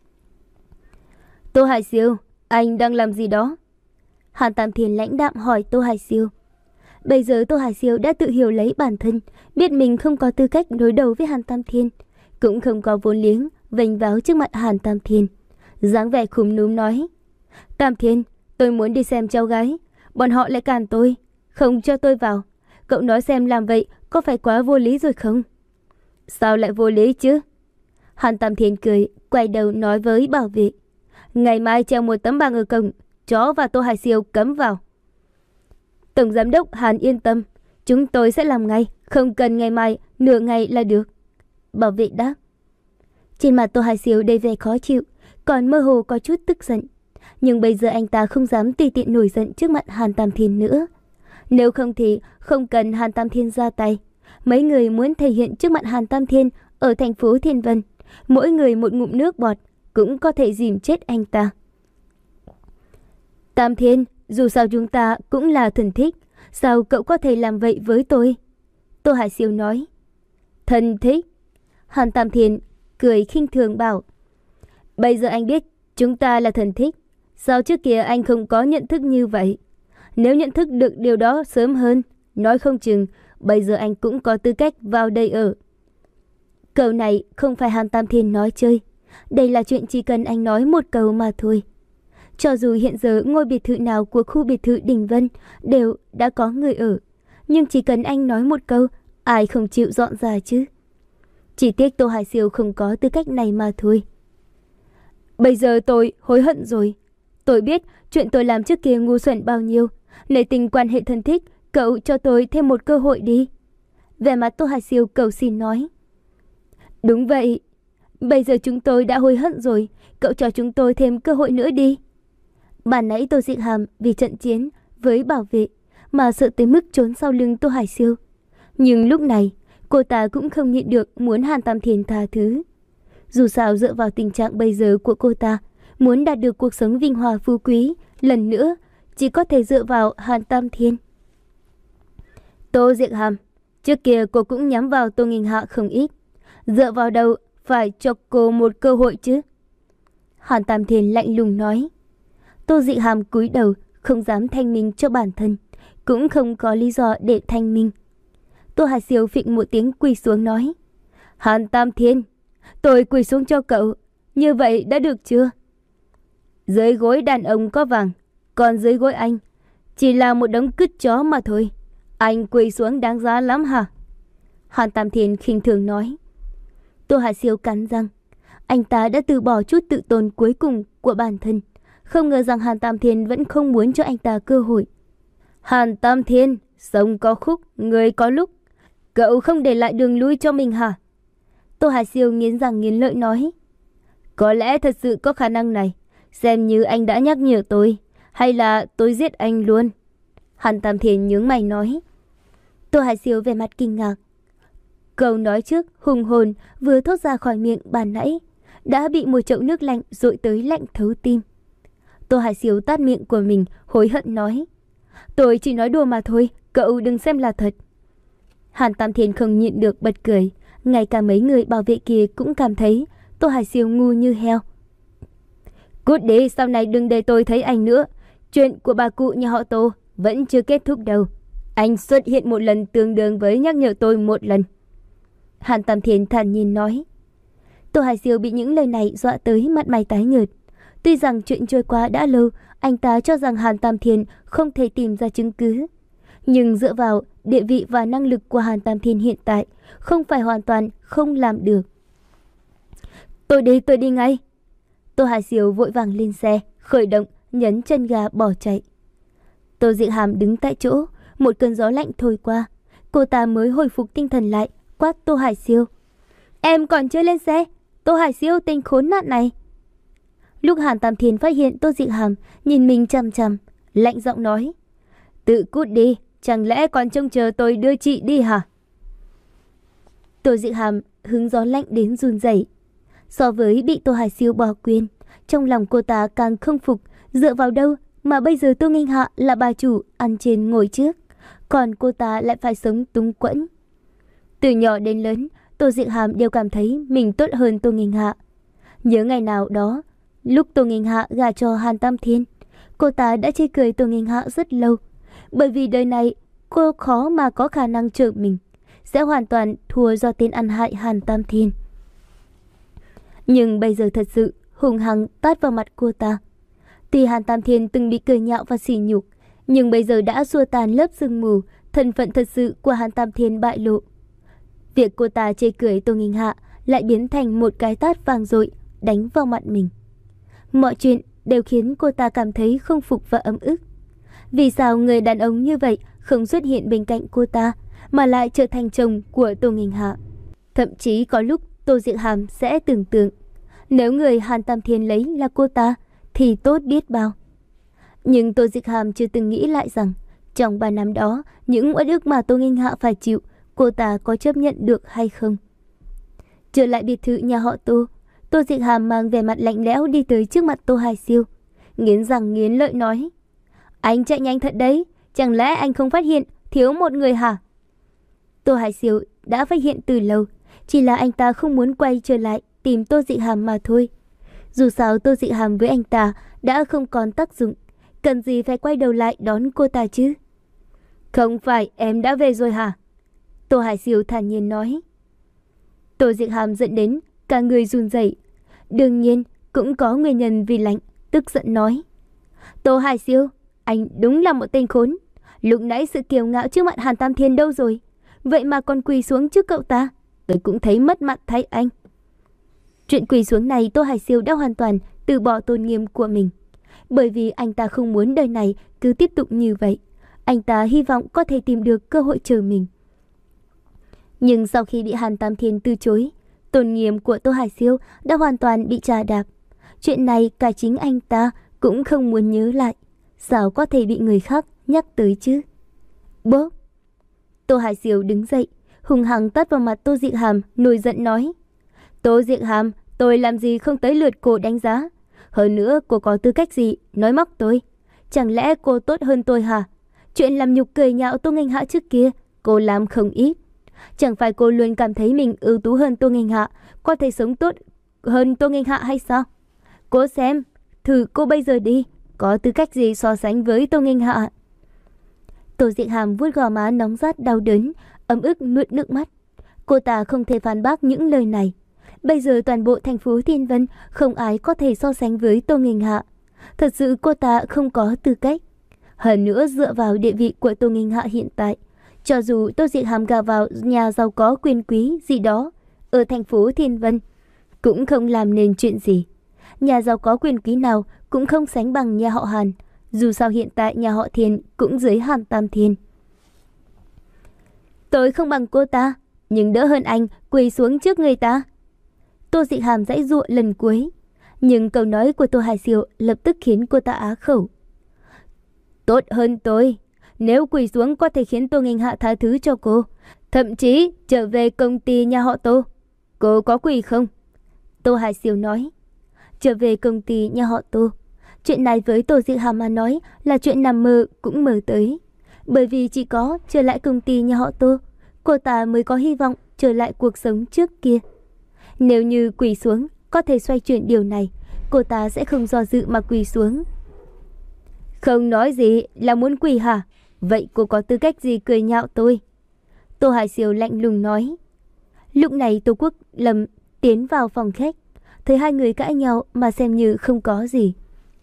Tô Hải Siêu, anh đang làm gì đó? Hàn Tam Thiên lãnh đạm hỏi Tô Hải Siêu. Bây giờ Tô Hải Siêu đã tự hiểu lấy bản thân, biết mình không có tư cách đối đầu với Hàn Tam Thiên, cũng không có vốn liếng vênh váo trước mặt Hàn Tam Thiên. Dáng vẻ khúm núm nói. Tam Thiên, tôi muốn đi xem cháu gái, bọn họ lại cản tôi, không cho tôi vào. Cậu nói xem làm vậy có phải quá vô lý rồi không? Sao lại vô lý chứ? Hàn Tam Thiên cười, quay đầu nói với bảo vệ. Ngày mai treo một tấm bảng ở cổng, chó và Tô Hải Siêu cấm vào. Tổng Giám đốc Hàn yên tâm, chúng tôi sẽ làm ngay, không cần ngày mai, nửa ngày là được. Bảo vệ đáp. Trên mặt Tô Hải Siêu đầy vẻ khó chịu, còn mơ hồ có chút tức giận. Nhưng bây giờ anh ta không dám tùy tiện nổi giận trước mặt Hàn Tam Thiên nữa. Nếu không thì không cần Hàn Tam Thiên ra tay. Mấy người muốn thể hiện trước mặt Hàn Tam Thiên ở thành phố Thiên Vân, mỗi người một ngụm nước bọt, cũng có thể dìm chết anh ta. Tam Thiên, dù sao chúng ta cũng là thân thích, sao cậu có thể làm vậy với tôi? Tô Hải Siêu nói. Thân thích? Hàn Tam Thiên cười khinh thường bảo. Bây giờ anh biết chúng ta là thân thích, sao trước kia anh không có nhận thức như vậy? Nếu nhận thức được điều đó sớm hơn, nói không chừng bây giờ anh cũng có tư cách vào đây ở. Câu này không phải Hàn Tam Thiên nói chơi, đây là chuyện chỉ cần anh nói một câu mà thôi. Cho dù hiện giờ ngôi biệt thự nào của khu biệt thự Đình Vân đều đã có người ở, nhưng chỉ cần anh nói một câu, ai không chịu dọn ra chứ? Chỉ tiếc Tô Hải Siêu không có tư cách này mà thôi. Bây giờ tôi hối hận rồi. Tôi biết chuyện tôi làm trước kia ngu xuẩn bao nhiêu. Nể tình quan hệ thân thích, cậu cho tôi thêm một cơ hội đi. Vẻ mặt Tô Hải Siêu cầu xin nói. Đúng vậy. Bây giờ chúng tôi đã hối hận rồi, cậu cho chúng tôi thêm cơ hội nữa đi. Bản nãy Tô Dịch Hàm vì trận chiến với bảo vệ mà sợ tới mức trốn sau lưng Tô Hải Siêu. Nhưng lúc này cô ta cũng không nhịn được muốn Hàn Tam Thiên tha thứ. Dù sao dựa vào tình trạng bây giờ của cô ta, muốn đạt được cuộc sống vinh hoa phú quý lần nữa chỉ có thể dựa vào Hàn Tam Thiên. Tô Diệc Hàm, trước kia cô cũng nhắm vào Tô Nghinh Hạ không ít, dựa vào đâu phải cho cô một cơ hội chứ? Hàn Tam Thiên lạnh lùng nói. Tô Diệc Hàm cúi đầu, không dám thanh minh cho bản thân, cũng không có lý do để thanh minh. Tô Hải Siêu phịch một tiếng quỳ xuống nói. Hàn Tam Thiên, tôi quỳ xuống cho cậu, như vậy đã được chưa? Dưới gối đàn ông có vàng, còn dưới gối anh chỉ là một đống cứt chó mà thôi. Anh quỳ xuống đáng giá lắm hả? Hàn Tam Thiên khinh thường nói. Tô Hải Siêu cắn răng. Anh ta đã từ bỏ chút tự tôn cuối cùng của bản thân, không ngờ rằng Hàn Tam Thiên vẫn không muốn cho anh ta cơ hội. Hàn Tam Thiên, sống có khúc, người có lúc, cậu không để lại đường lui cho mình hả? Tô Hải Siêu nghiến răng nghiến lợi nói. Có lẽ thật sự có khả năng này, xem như anh đã nhắc nhở tôi, hay là tôi giết anh luôn? Hàn Tam Thiên nhướng mày nói. Tô Hải Siêu vẻ mặt kinh ngạc. Câu nói trước hùng hồn vừa thốt ra khỏi miệng bàn nãy, đã bị một chậu nước lạnh dội tới lạnh thấu tim. Tô Hải Siêu tát miệng của mình, hối hận nói: Tôi chỉ nói đùa mà thôi, cậu đừng xem là thật. Hàn Tam Thiên không nhịn được bật cười, ngay cả mấy người bảo vệ kia cũng cảm thấy Tô Hải Siêu ngu như heo. Cút đi, sau này đừng để tôi thấy anh nữa. Chuyện của bà cụ nhà họ Tô vẫn chưa kết thúc đâu. Anh xuất hiện một lần tương đương với nhắc nhở tôi một lần. Hàn Tam Thiên thản nhiên nói. Tô Hải Siêu bị những lời này dọa tới mặt mày tái nhợt. Tuy rằng chuyện trôi qua đã lâu, anh ta cho rằng Hàn Tam Thiên không thể tìm ra chứng cứ. Nhưng dựa vào địa vị và năng lực của Hàn Tam Thiên hiện tại, không phải hoàn toàn không làm được. Tôi đi, tôi đi ngay. Tô Hải Siêu vội vàng lên xe, khởi động, nhấn chân ga bỏ chạy. Tô Dịch Hàm đứng tại chỗ, một cơn gió lạnh thổi qua. Cô ta mới hồi phục tinh thần lại, quát Tô Hải Siêu. Em còn chưa lên xe, Tô Hải Siêu tên khốn nạn này. Lúc Hàn Tam Thiên phát hiện Tô Dịch Hàm nhìn mình chằm chằm, lạnh giọng nói. Tự cút đi, chẳng lẽ còn trông chờ tôi đưa chị đi hả? Tô Dịch Hàm hứng gió lạnh đến run rẩy. So với bị Tô Hải Siêu bỏ quên, trong lòng cô ta càng không phục, dựa vào đâu mà bây giờ Tô Nghênh Hạ là bà chủ ăn trên ngồi trước, còn cô ta lại phải sống túng quẫn. Từ nhỏ đến lớn, Tô Dịch Hàm đều cảm thấy mình tốt hơn Tô Nghênh Hạ. Nhớ ngày nào đó, lúc Tô Nghênh Hạ gả cho Hàn Tam Thiên, cô ta đã chê cười Tô Nghênh Hạ rất lâu, bởi vì đời này cô khó mà có khả năng trợ mình, sẽ hoàn toàn thua do tên ăn hại Hàn Tam Thiên. Nhưng bây giờ thật sự hùng hăng tát vào mặt cô ta. Tuy Hàn Tam Thiên từng bị cười nhạo và sỉ nhục, nhưng bây giờ đã xua tan lớp sương mù, thân phận thật sự của Hàn Tam Thiên bại lộ. Việc cô ta chê cười Tô Nghênh Hạ lại biến thành một cái tát vang dội đánh vào mặt mình. Mọi chuyện đều khiến cô ta cảm thấy không phục và ấm ức. Vì sao người đàn ông như vậy không xuất hiện bên cạnh cô ta, mà lại trở thành chồng của Tô Nghênh Hạ? Thậm chí có lúc Tô Dịch Hàm sẽ tưởng tượng, nếu người Hàn Tam Thiên lấy là cô ta thì tốt biết bao. Nhưng Tô Dịch Hàm chưa từng nghĩ lại rằng trong ba năm đó, những uất ức mà Tô Nghênh Hạ phải chịu, cô ta có chấp nhận được hay không? Trở lại biệt thự nhà họ Tô, Tô Dịch Hàm mang vẻ mặt lạnh lẽo đi tới trước mặt Tô Hải Siêu, nghiến răng nghiến lợi nói. Anh chạy nhanh thật đấy, chẳng lẽ anh không phát hiện thiếu một người hả? Tô Hải Siêu đã phát hiện từ lâu, chỉ là anh ta không muốn quay trở lại tìm Tô Dịch Hàm mà thôi. Dù sao Tô Dịch Hàm với anh ta đã không còn tác dụng, cần gì phải quay đầu lại đón cô ta chứ? Không phải em đã về rồi hả? Tô Hải Siêu thản nhiên nói. Tô Dịch Hàm giận đến cả người run rẩy. Đương nhiên cũng có nguyên nhân vì lạnh, tức giận nói. Tô Hải Siêu, anh đúng là một tên khốn. Lúc nãy sự kiêu ngạo trước mặt Hàn Tam Thiên đâu rồi? Vậy mà còn quỳ xuống trước cậu ta, tôi cũng thấy mất mặt thay anh. Chuyện quỳ xuống này Tô Hải Siêu đã hoàn toàn từ bỏ tôn nghiêm của mình, bởi vì anh ta không muốn đời này cứ tiếp tục như vậy. Anh ta hy vọng có thể tìm được cơ hội chờ mình. Nhưng sau khi bị Hàn Tam Thiên từ chối, tôn nghiêm của Tô Hải Siêu đã hoàn toàn bị trà đạp. Chuyện này cả chính anh ta cũng không muốn nhớ lại, sao có thể bị người khác nhắc tới chứ? Bốp! Tô Hải Siêu đứng dậy, hùng hăng tát vào mặt Tô Dịch Hàm, nổi giận nói. Tô Dịch Hàm, tôi làm gì không tới lượt cô đánh giá? Hơn nữa cô có tư cách gì nói móc tôi? Chẳng lẽ cô tốt hơn tôi hả? Chuyện làm nhục cười nhạo Tô Nghênh Hạ trước kia cô làm không ít. Chẳng phải cô luôn cảm thấy mình ưu tú hơn Tô Nghênh Hạ, có thể sống tốt hơn Tô Nghênh Hạ hay sao? Cô xem, thử cô bây giờ đi, có tư cách gì so sánh với Tô Nghênh Hạ? Tô Dịch Hàm vuốt gò má nóng rát đau đớn, ấm ức nuốt nước mắt. Cô ta không thể phản bác những lời này. Bây giờ toàn bộ thành phố Thiên Vân không ai có thể so sánh với Tô Nghênh Hạ. Thật sự cô ta không có tư cách. Hơn nữa dựa vào địa vị của Tô Nghênh Hạ hiện tại, cho dù Tô Dịch Hàm gả vào nhà giàu có quyền quý gì đó ở thành phố Thiên Vân, cũng không làm nên chuyện gì. Nhà giàu có quyền quý nào cũng không sánh bằng nhà họ Hàn. Dù sao hiện tại nhà họ Thiên cũng dưới Hàn Tam Thiên. Tôi không bằng cô ta, nhưng đỡ hơn anh quỳ xuống trước người ta. Tô Dịch Hàm giãy giụa lần cuối, nhưng câu nói của Tô Hải Siêu lập tức khiến cô ta á khẩu. Tốt hơn tôi, nếu quỳ xuống có thể khiến Tô Nghênh Hạ tha thứ cho cô, thậm chí trở về công ty nhà họ Tô. Cô có quỳ không? Tô Hải Siêu nói. Trở về công ty nhà họ Tô. Chuyện này với Tô Diệu Hà mà nói là chuyện nằm mơ cũng mơ tới. Bởi vì chỉ có trở lại công ty nhà họ Tô, cô ta mới có hy vọng trở lại cuộc sống trước kia. Nếu như quỳ xuống có thể xoay chuyển điều này, cô ta sẽ không do dự mà quỳ xuống. Không nói gì là muốn quỳ hả? Vậy cô có tư cách gì cười nhạo tôi? Tô Hải Siêu lạnh lùng nói. Lúc này Tô Quốc Lâm tiến vào phòng khách, thấy hai người cãi nhau mà xem như không có gì.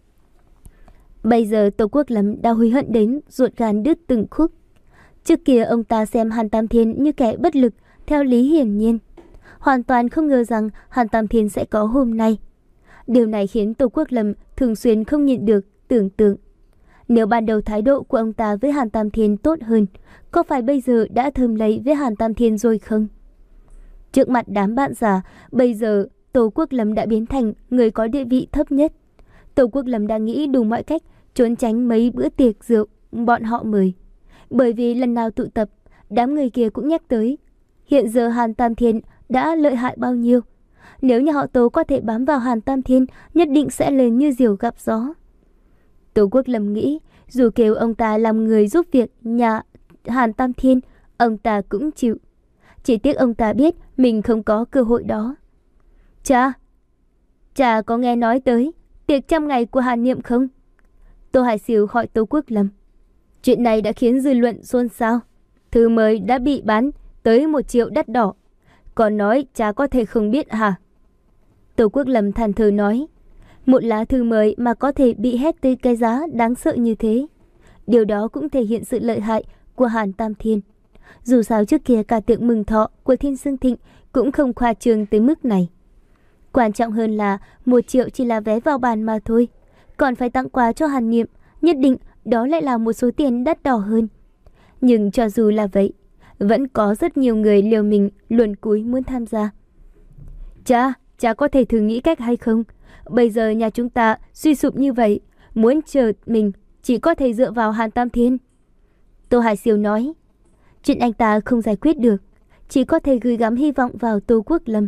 Bây giờ Tô Quốc Lâm đã hối hận đến ruột gan đứt từng khúc. Trước kia ông ta xem Hàn Tam Thiên như kẻ bất lực theo lý hiển nhiên, hoàn toàn không ngờ rằng Hàn Tam Thiên sẽ có hôm nay. Điều này khiến Tô Quốc Lâm thường xuyên không nhịn được tưởng tượng. Nếu ban đầu thái độ của ông ta với Hàn Tam Thiên tốt hơn, có phải bây giờ đã thơm lấy với Hàn Tam Thiên rồi không? Trước mặt đám bạn già, bây giờ Tô Quốc Lâm đã biến thành người có địa vị thấp nhất. Tô Quốc Lâm đang nghĩ đủ mọi cách trốn tránh mấy bữa tiệc rượu bọn họ mời. Bởi vì lần nào tụ tập, đám người kia cũng nhắc tới hiện giờ Hàn Tam Thiên đã lợi hại bao nhiêu. Nếu nhà họ Tô có thể bám vào Hàn Tam Thiên, nhất định sẽ lên như diều gặp gió. Tô Quốc Lâm nghĩ, dù kêu ông ta làm người giúp việc nhà Hàn Tam Thiên, ông ta cũng chịu. Chỉ tiếc ông ta biết mình không có cơ hội đó. Cha, cha có nghe nói tới tiệc trăm ngày của Hàn Niệm không? Tô Hải Siêu hỏi Tô Quốc Lâm. Chuyện này đã khiến dư luận xôn xao. Thư mời đã bị bán tới một triệu đắt đỏ. Còn nói cha có thể không biết hả? Tô Quốc Lâm than thở nói. Một lá thư mời mà có thể bị hét tới cái giá đáng sợ như thế. Điều đó cũng thể hiện sự lợi hại của Hàn Tam Thiên. Dù sao trước kia cả tiệc mừng thọ của Thiên Sương Thịnh cũng không khoa trương tới mức này. Quan trọng hơn là một triệu chỉ là vé vào bàn mà thôi. Còn phải tặng quà cho Hàn Niệm, nhất định đó lại là một số tiền đắt đỏ hơn. Nhưng cho dù là vậy, vẫn có rất nhiều người liều mình luồn cúi muốn tham gia. Cha, cha có thể thử nghĩ cách hay không? Bây giờ nhà chúng ta suy sụp như vậy, muốn chờ mình chỉ có thể dựa vào Hàn Tam Thiên. Tô Hải Siêu nói. Chuyện anh ta không giải quyết được, chỉ có thể gửi gắm hy vọng vào Tô Quốc Lâm.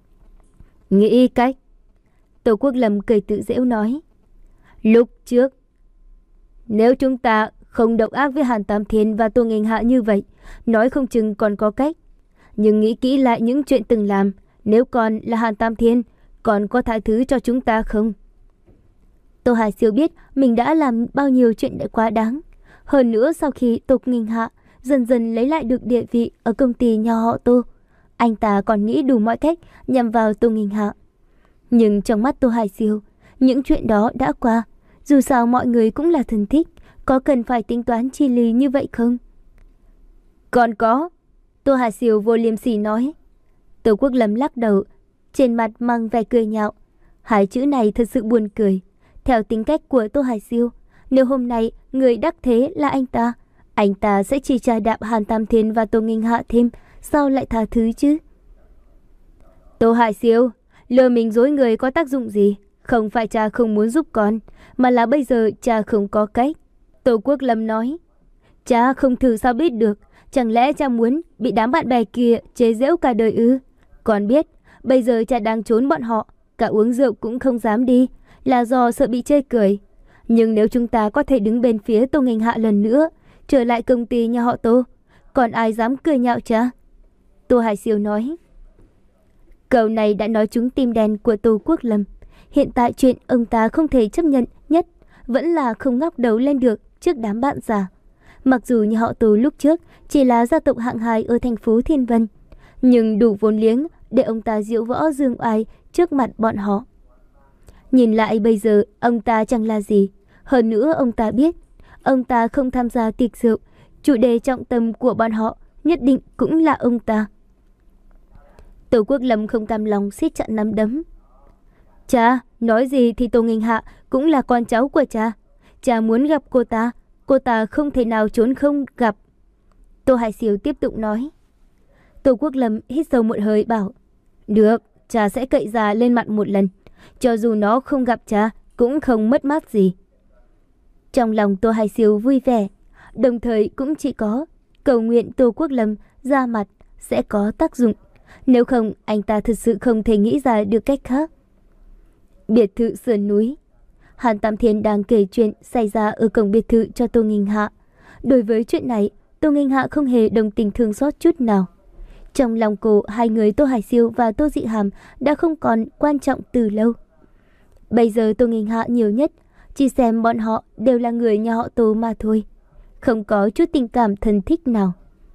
Nghĩ cách. Tô Quốc Lâm cười tự giễu nói. Lúc trước, nếu chúng ta không độc ác với Hàn Tam Thiên và Tô Nghênh Hạ như vậy, nói không chừng còn có cách. Nhưng nghĩ kỹ lại những chuyện từng làm, nếu còn là Hàn Tam Thiên, còn có tha thứ cho chúng ta không? Tô Hải Siêu biết mình đã làm bao nhiêu chuyện đã quá đáng. Hơn nữa sau khi Tô Nghênh Hạ dần dần lấy lại được địa vị ở công ty nhà họ Tô, anh ta còn nghĩ đủ mọi cách nhằm vào Tô Nghênh Hạ. Nhưng trong mắt Tô Hải Siêu, những chuyện đó đã qua. Dù sao mọi người cũng là thân thích, có cần phải tính toán chi lý như vậy không? Còn có. Tô Hải Siêu vô liêm sỉ nói. Tô Quốc Lâm lắc đầu, trên mặt mang vẻ cười nhạo. Hai chữ này thật sự buồn cười. Theo tính cách của Tô Hải Siêu, nếu hôm nay người đắc thế là anh ta, anh ta sẽ chỉ trà đạp Hàn Tam Thiên và Tô Nghênh Hạ thêm, sao lại tha thứ chứ? Tô Hải Siêu, lừa mình dối người có tác dụng gì? Không phải cha không muốn giúp con, mà là bây giờ cha không có cách. Tô Quốc Lâm nói. Cha không thử sao biết được, chẳng lẽ cha muốn bị đám bạn bè kia chế giễu cả đời ư? Con biết, bây giờ cha đang trốn bọn họ, cả uống rượu cũng không dám đi, là do sợ bị chê cười. Nhưng nếu chúng ta có thể đứng bên phía Tô Nghênh Hạ lần nữa, trở lại công ty nhà họ Tô, còn ai dám cười nhạo cha? Tô Hải Siêu nói. Câu này đã nói trúng tim đen của Tô Quốc Lâm. Hiện tại chuyện ông ta không thể chấp nhận nhất vẫn là không ngóc đầu lên được trước đám bạn già. Mặc dù nhà họ Tô lúc trước chỉ là gia tộc hạng hai ở thành phố Thiên Vân, nhưng đủ vốn liếng để ông ta diễu võ dương oai trước mặt bọn họ. Nhìn lại bây giờ ông ta chẳng là gì. Hơn nữa ông ta biết, ông ta không tham gia tiệc rượu, chủ đề trọng tâm của bọn họ nhất định cũng là ông ta. Tô Quốc Lâm không cam lòng siết chặt nắm đấm. Cha, nói gì thì Tô Nghênh Hạ cũng là con cháu của cha. Cha muốn gặp cô ta, cô ta không thể nào trốn không gặp. Tô Hải Siêu tiếp tục nói. Tô Quốc Lâm hít sâu một hơi bảo. Được, cha sẽ cậy già lên mặt một lần. Cho dù nó không gặp cha, cũng không mất mát gì. Trong lòng Tô Hải Siêu vui vẻ, đồng thời cũng chỉ có cầu nguyện Tô Quốc Lâm ra mặt sẽ có tác dụng. Nếu không, anh ta thật sự không thể nghĩ ra được cách khác. Biệt thự sườn núi. Hàn Tam Thiên đang kể chuyện xảy ra ở cổng biệt thự cho Tô Nghinh Hạ. Đối với chuyện này, Tô Nghinh Hạ không hề đồng tình thương xót chút nào. Trong lòng cô, hai người Tô Hải Siêu và Tô Dị Hàm đã không còn quan trọng từ lâu. Bây giờ Tô Nghinh Hạ nhiều nhất chỉ xem bọn họ đều là người nhà họ Tô mà thôi, không có chút tình cảm thân thích nào.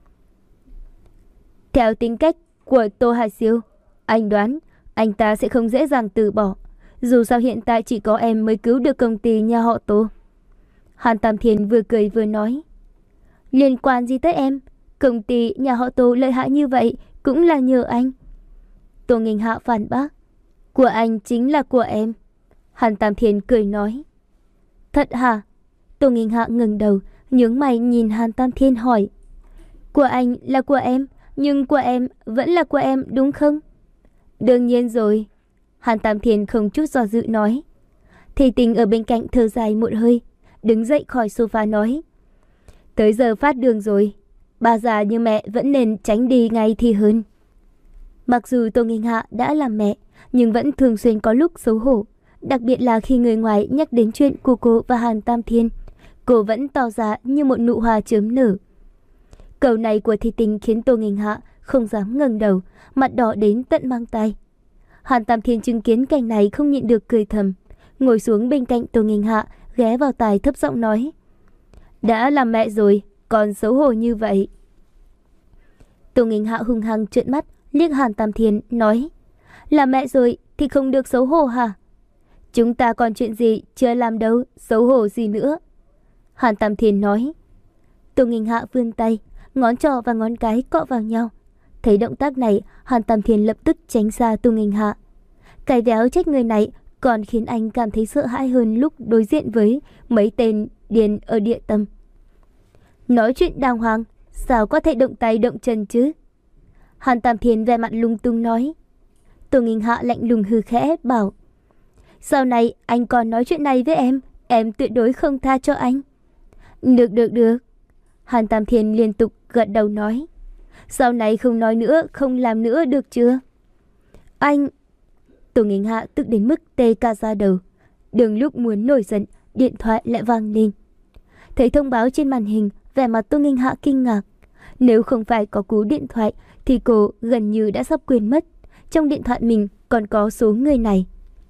Theo tính cách của Tô Hải Siêu, anh đoán anh ta sẽ không dễ dàng từ bỏ. Dù sao hiện tại chỉ có em mới cứu được công ty nhà họ Tô. Hàn Tam Thiên vừa cười vừa nói. Liên quan gì tới em? Công ty nhà họ Tô lợi hại như vậy cũng là nhờ anh. Tô Nghinh Hạ phản bác. Của anh chính là của em. Hàn Tam Thiên cười nói. Thật hả? Tô Nghinh Hạ ngẩng đầu, nhướng mày nhìn Hàn Tam Thiên hỏi. Của anh là của em, nhưng của em vẫn là của em đúng không? Đương nhiên rồi. Hàn Tam Thiên không chút do dự nói. Thì Tình ở bên cạnh thở dài một hơi, đứng dậy khỏi sofa nói. Tới giờ phát đường rồi, bà già như mẹ vẫn nên tránh đi ngay thì hơn. Mặc dù Tô Nghinh Hạ đã làm mẹ, nhưng vẫn thường xuyên có lúc xấu hổ. Đặc biệt là khi người ngoài nhắc đến chuyện của cô và Hàn Tam Thiên, cô vẫn tỏ ra như một nụ hoa chớm nở. Câu này của Thi Tình khiến Tô Nghinh Hạ không dám ngẩng đầu, mặt đỏ đến tận mang tai. Hàn Tam Thiên chứng kiến cảnh này không nhịn được cười thầm, ngồi xuống bên cạnh Tô Nghinh Hạ, ghé vào tai thấp giọng nói. Đã làm mẹ rồi, còn xấu hổ như vậy. Tô Nghinh Hạ hung hăng trợn mắt, liếc Hàn Tam Thiên, nói. Làm mẹ rồi thì không được xấu hổ hả? Chúng ta còn chuyện gì chưa làm đâu, xấu hổ gì nữa? Hàn Tam Thiên nói. Tô Nghinh Hạ vươn tay, ngón trỏ và ngón cái cọ vào nhau. Thấy động tác này, Hàn Tam Thiên lập tức tránh xa Tô Nghinh Hạ. Cái véo trách người này còn khiến anh cảm thấy sợ hãi hơn lúc đối diện với mấy tên điên ở địa tâm. Nói chuyện đàng hoàng, sao có thể động tay động chân chứ? Hàn Tam Thiên vẻ mặt lung tung nói. Tô Nghinh Hạ lạnh lùng hừ khẽ bảo. Sau này anh còn nói chuyện này với em, em tuyệt đối không tha cho anh. Được được được. Hàn Tam Thiên liên tục gật đầu nói. Sau này không nói nữa, không làm nữa được chưa? Anh... Tô Nghinh Hạ tức đến mức tê cả da đầu. Đường lúc muốn nổi giận, điện thoại lại vang lên. Thấy thông báo trên màn hình, vẻ mặt Tô Nghinh Hạ kinh ngạc. Nếu không phải có cú điện thoại thì cô gần như đã sắp quên mất trong điện thoại mình còn có số người này.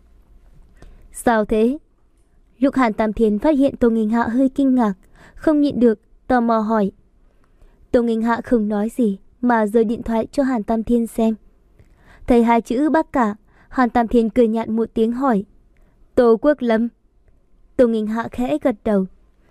Sao thế? Lúc Hàn Tam Thiên phát hiện Tô Nghinh Hạ hơi kinh ngạc, không nhịn được, tò mò hỏi. Tô Nghinh Hạ không nói gì mà giơ điện thoại cho Hàn Tam Thiên xem. Thấy hai chữ bác cả, Hàn Tam Thiên cười nhạt một tiếng hỏi. Tô Quốc Lâm. Tô Nghinh Hạ khẽ gật đầu.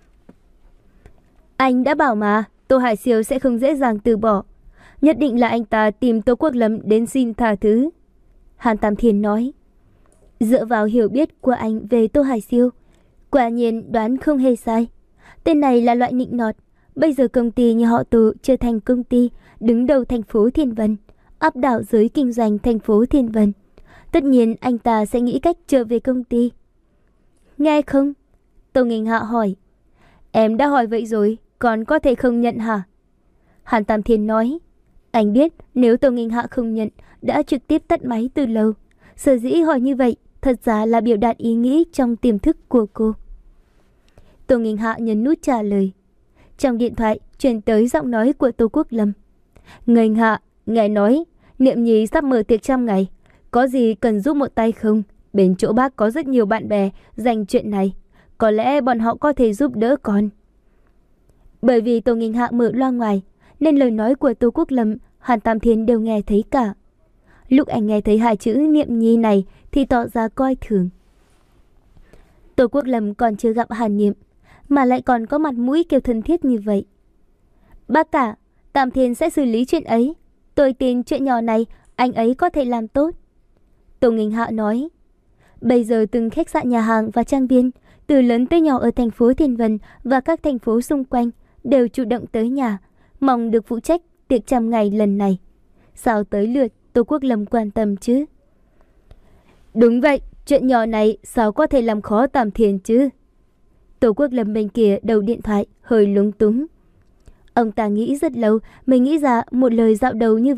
Anh đã bảo mà, Tô Hải Siêu sẽ không dễ dàng từ bỏ. Nhất định là anh ta tìm Tô Quốc Lâm đến xin tha thứ. Hàn Tam Thiên nói. Dựa vào hiểu biết của anh về Tô Hải Siêu, quả nhiên đoán không hề sai. Tên này là loại nịnh nọt. Bây giờ công ty nhà họ Tô trở thành công ty đứng đầu thành phố Thiên Vân, áp đảo giới kinh doanh thành phố Thiên Vân. Tất nhiên anh ta sẽ nghĩ cách trở về công ty. Nghe không? Tô Nghinh Hạ hỏi. Em đã hỏi vậy rồi, còn có thể không nhận hả? Hàn Tam Thiên nói. Anh biết nếu Tô Nghinh Hạ không nhận, đã trực tiếp tắt máy từ lâu. Sở dĩ hỏi như vậy, thật ra là biểu đạt ý nghĩ trong tiềm thức của cô. Tô Nghinh Hạ nhấn nút trả lời. Trong điện thoại truyền tới giọng nói của Tô Quốc Lâm. Nghênh Hạ, ngài nói Niệm Nhi sắp mở tiệc trăm ngày, có gì cần giúp một tay không? Bên chỗ bác có rất nhiều bạn bè dành chuyện này, có lẽ bọn họ có thể giúp đỡ con. Bởi vì Tô Nghinh Hạ mở loa ngoài, nên lời nói của Tô Quốc Lâm, Hàn Tam Thiên đều nghe thấy cả. Lúc anh nghe thấy hai chữ Niệm Nhi này thì tỏ ra coi thường. Tô Quốc Lâm còn chưa gặp Hàn Niệm, mà lại còn có mặt mũi kêu thân thiết như vậy. Bác cả, Tam Thiên sẽ xử lý chuyện ấy. Tôi tin chuyện nhỏ này anh ấy có thể làm tốt. Tô Nghinh Hạ nói. Bây giờ từng khách sạn, nhà hàng và trang viên, từ lớn tới nhỏ ở thành phố Thiên Vân và các thành phố xung quanh đều chủ động tới nhà, mong được phụ trách tiệc trăm ngày lần này. Sao tới lượt Tô Quốc Lâm quan tâm chứ? Đúng vậy, chuyện nhỏ này sao có thể làm khó Tam Thiên chứ? Tô Quốc Lâm bên kia đầu điện thoại hơi lúng túng. Ông ta nghĩ rất lâu mới nghĩ ra một lời dạo đầu như vậy,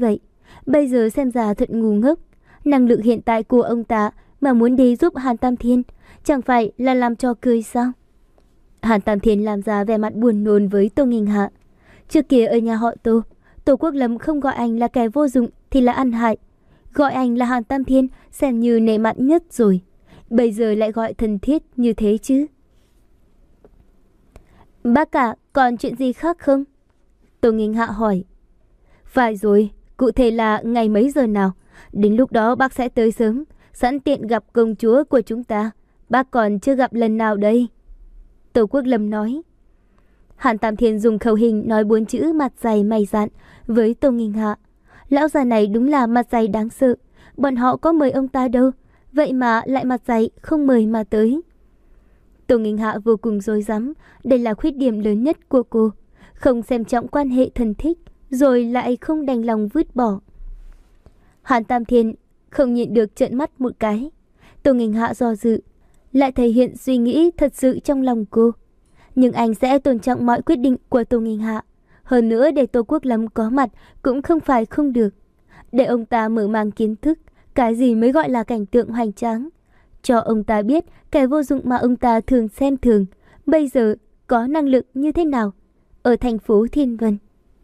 Bây giờ xem ra thật ngu ngốc. Năng lực hiện tại của ông ta mà muốn đi giúp Hàn Tam Thiên, chẳng phải là làm cho cười sao? Hàn Tam Thiên làm ra vẻ mặt buồn nôn với Tô Nghinh Hạ. Trước kia ở nhà họ Tô, Tô Quốc Lâm không gọi anh là kẻ vô dụng thì là ăn hại. Gọi anh là Hàn Tam Thiên xem như nể mặt nhất rồi. Bây giờ lại gọi thân thiết như thế chứ. Bác cả, còn chuyện gì khác không? Tô Nghinh Hạ hỏi. Phải rồi, cụ thể là ngày mấy giờ nào? Đến lúc đó bác sẽ tới sớm, sẵn tiện gặp công chúa của chúng ta. Bác còn chưa gặp lần nào đây. Tô Quốc Lâm nói. Hàn Tam Thiên dùng khẩu hình nói bốn chữ mặt dày mày dạn với Tô Nghinh Hạ. Lão già này đúng là mặt dày đáng sợ. Bọn họ có mời ông ta đâu, vậy mà lại mặt dày không mời mà tới. Tô Nghinh Hạ vô cùng rối rắm. Đây là khuyết điểm lớn nhất của cô. Không xem trọng quan hệ thân thích, rồi lại không đành lòng vứt bỏ. Hàn Tam Thiên không nhịn được trợn mắt một cái. Tô Nghinh Hạ do dự, lại thể hiện suy nghĩ thật sự trong lòng cô. Nhưng anh sẽ tôn trọng mọi quyết định của Tô Nghinh Hạ. Hơn nữa để Tô Quốc Lâm có mặt cũng không phải không được. Để ông ta mở mang kiến thức cái gì mới gọi là cảnh tượng hoành tráng. Cho ông ta biết kẻ vô dụng mà ông ta thường xem thường bây giờ có năng lực như thế nào ở thành phố Thiên Vân.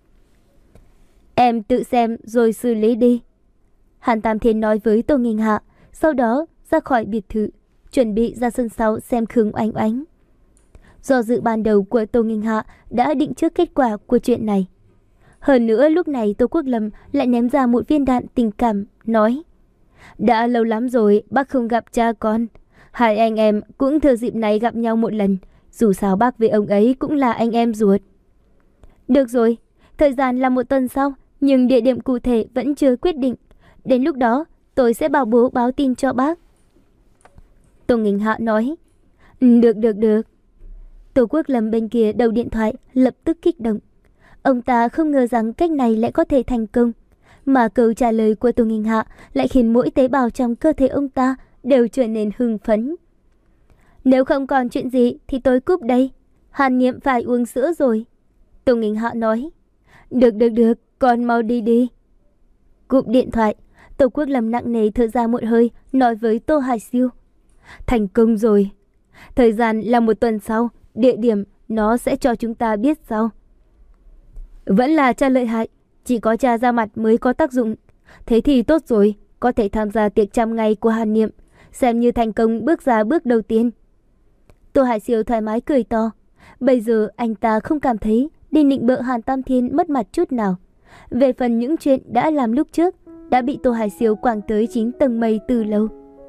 Em tự xem rồi xử lý đi. Hàn Tam Thiên nói với Tô Nghinh Hạ, sau đó ra khỏi biệt thự, chuẩn bị ra sân sau xem Khương Oanh Oanh. Do dự ban đầu của Tô Nghinh Hạ đã định trước kết quả của chuyện này. Hơn nữa lúc này Tô Quốc Lâm lại ném ra một viên đạn tình cảm, nói: đã lâu lắm rồi bác không gặp cha con. Hai anh em cũng thừa dịp này gặp nhau một lần. Dù sao bác với ông ấy cũng là anh em ruột. Được rồi, thời gian là một tuần sau, nhưng địa điểm cụ thể vẫn chưa quyết định. Đến lúc đó tôi sẽ bảo bố báo tin cho bác. Tô Nghinh Hạ nói. Được được được. Tô Quốc Lâm bên kia đầu điện thoại lập tức kích động. Ông ta không ngờ rằng cách này lại có thể thành công. Mà câu trả lời của Tô Nghinh Hạ lại khiến mỗi tế bào trong cơ thể ông ta đều trở nên hưng phấn. Nếu không còn chuyện gì thì tôi cúp đây. Hàn Niệm phải uống sữa rồi. Tô Nghinh Hạ nói. Được được được, con mau đi đi. Cúp điện thoại, Tô Quốc Lâm nặng nề thở ra một hơi, nói với Tô Hải Siêu. Thành công rồi. Thời gian là một tuần sau, địa điểm nó sẽ cho chúng ta biết sau. Vẫn là cha lợi hại, chỉ có cha ra mặt mới có tác dụng. Thế thì tốt rồi, có thể tham gia tiệc trăm ngày của Hàn Niệm, xem như thành công bước ra bước đầu tiên. Tô Hải Siêu thoải mái cười to. Bây giờ anh ta không cảm thấy đi nịnh bợ Hàn Tam Thiên mất mặt chút nào. Về phần những chuyện đã làm lúc trước, đã bị Tô Hải Siêu quẳng tới chín tầng mây từ lâu.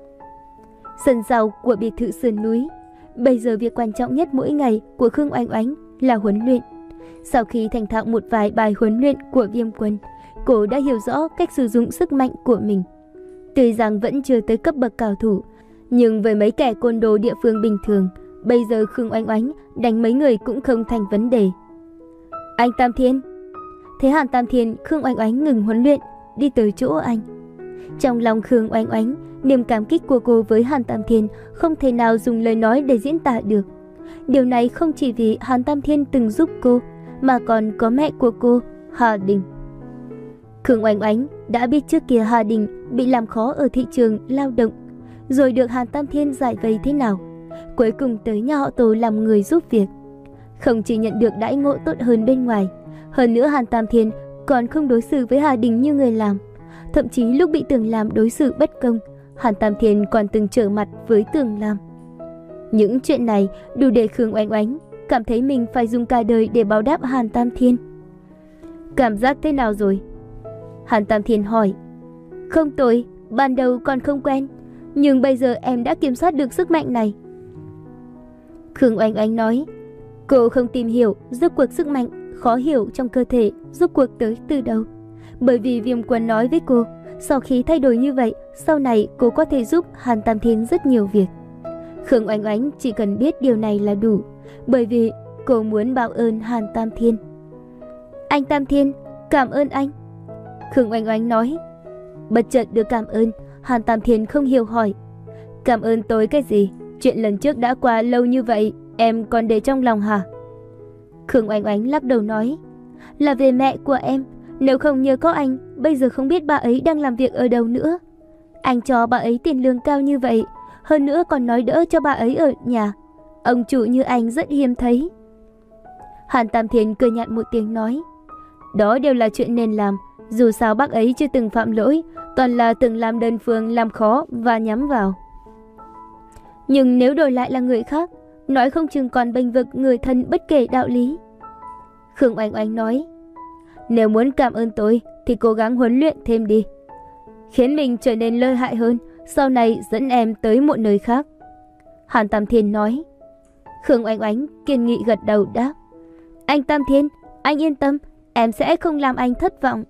Sân sau của biệt thự sườn núi. Bây giờ việc quan trọng nhất mỗi ngày của Khương Oanh Oanh là huấn luyện. Sau khi thành thạo một vài bài huấn luyện của Viêm Quân, cô đã hiểu rõ cách sử dụng sức mạnh của mình. Tuy rằng vẫn chưa tới cấp bậc cao thủ, nhưng với mấy kẻ côn đồ địa phương bình thường, bây giờ Khương Oanh Oanh đánh mấy người cũng không thành vấn đề. Anh Tam Thiên. Thế Hàn Tam Thiên, Khương Oanh Oanh ngừng huấn luyện, đi tới chỗ anh. Trong lòng Khương Oanh Oanh, niềm cảm kích của cô với Hàn Tam Thiên không thể nào dùng lời nói để diễn tả được. Điều này không chỉ vì Hàn Tam Thiên từng giúp cô, mà còn có mẹ của cô, Hà Đình. Khương Oanh Oanh đã biết trước kia Hà Đình bị làm khó ở thị trường lao động, rồi được Hàn Tam Thiên giải vây thế nào. Cuối cùng tới nhà họ Tô làm người giúp việc. Không chỉ nhận được đãi ngộ tốt hơn bên ngoài, hơn nữa Hàn Tam Thiên còn không đối xử với Hà Đình như người làm. Thậm chí lúc bị Tưởng Lam đối xử bất công, Hàn Tam Thiên còn từng trở mặt với Tưởng Lam. Những chuyện này đủ để Khương Oanh Oanh cảm thấy mình phải dùng cả đời để báo đáp Hàn Tam Thiên. Cảm giác thế nào rồi? Hàn Tam Thiên hỏi. Không tồi, ban đầu còn không quen, nhưng bây giờ em đã kiểm soát được sức mạnh này. Khương Oanh Oanh nói. Cô không tìm hiểu rốt cuộc sức mạnh khó hiểu trong cơ thể rốt cuộc tới từ đâu. Bởi vì Viêm Quân nói với cô, sau khi thay đổi như vậy, sau này cô có thể giúp Hàn Tam Thiên rất nhiều việc. Khương Oanh Oanh chỉ cần biết điều này là đủ, bởi vì cô muốn báo ơn Hàn Tam Thiên. Anh Tam Thiên, cảm ơn anh. Khương Oanh Oanh nói. Bất chợt được cảm ơn, Hàn Tam Thiên không hiểu hỏi. Cảm ơn tôi cái gì? Chuyện lần trước đã qua lâu như vậy, em còn để trong lòng hả? Khương Oanh Oanh lắc đầu nói. Là về mẹ của em, Nếu không nhờ có anh, bây giờ không biết bà ấy đang làm việc ở đâu nữa. Anh cho bà ấy tiền lương cao như vậy, hơn nữa còn nói đỡ cho bà ấy ở nhà. Ông chủ như anh rất hiếm thấy. Hàn Tam Thiên cười nhạt một tiếng nói, đó đều là chuyện nên làm. Dù sao bác ấy chưa từng phạm lỗi, toàn là từng làm đơn phương làm khó và nhắm vào. Nhưng nếu đổi lại là người khác, nói không chừng còn bênh vực người thân bất kể đạo lý. Khương Oanh Oanh nói, nếu muốn cảm ơn tôi thì cố gắng huấn luyện thêm đi, khiến mình trở nên lợi hại hơn, sau này dẫn em tới một nơi khác. Hàn Tam Thiên nói. Khương Oanh Oanh kiên nghị gật đầu đáp, anh Tam Thiên, anh yên tâm, em sẽ không làm anh thất vọng.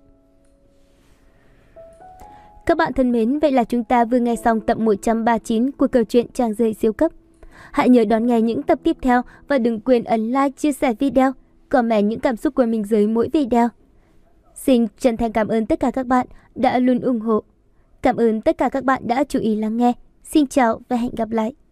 Các bạn thân mến, vậy là chúng ta vừa nghe xong tập một trăm ba mươi chín của câu chuyện Chàng Rể Siêu Cấp. Hãy nhớ đón nghe những tập tiếp theo và đừng quên ấn like, chia sẻ video, comment những cảm xúc của mình dưới mỗi video. Xin chân thành cảm ơn tất cả các bạn đã luôn ủng hộ. Cảm ơn tất cả các bạn đã chú ý lắng nghe. Xin chào và hẹn gặp lại.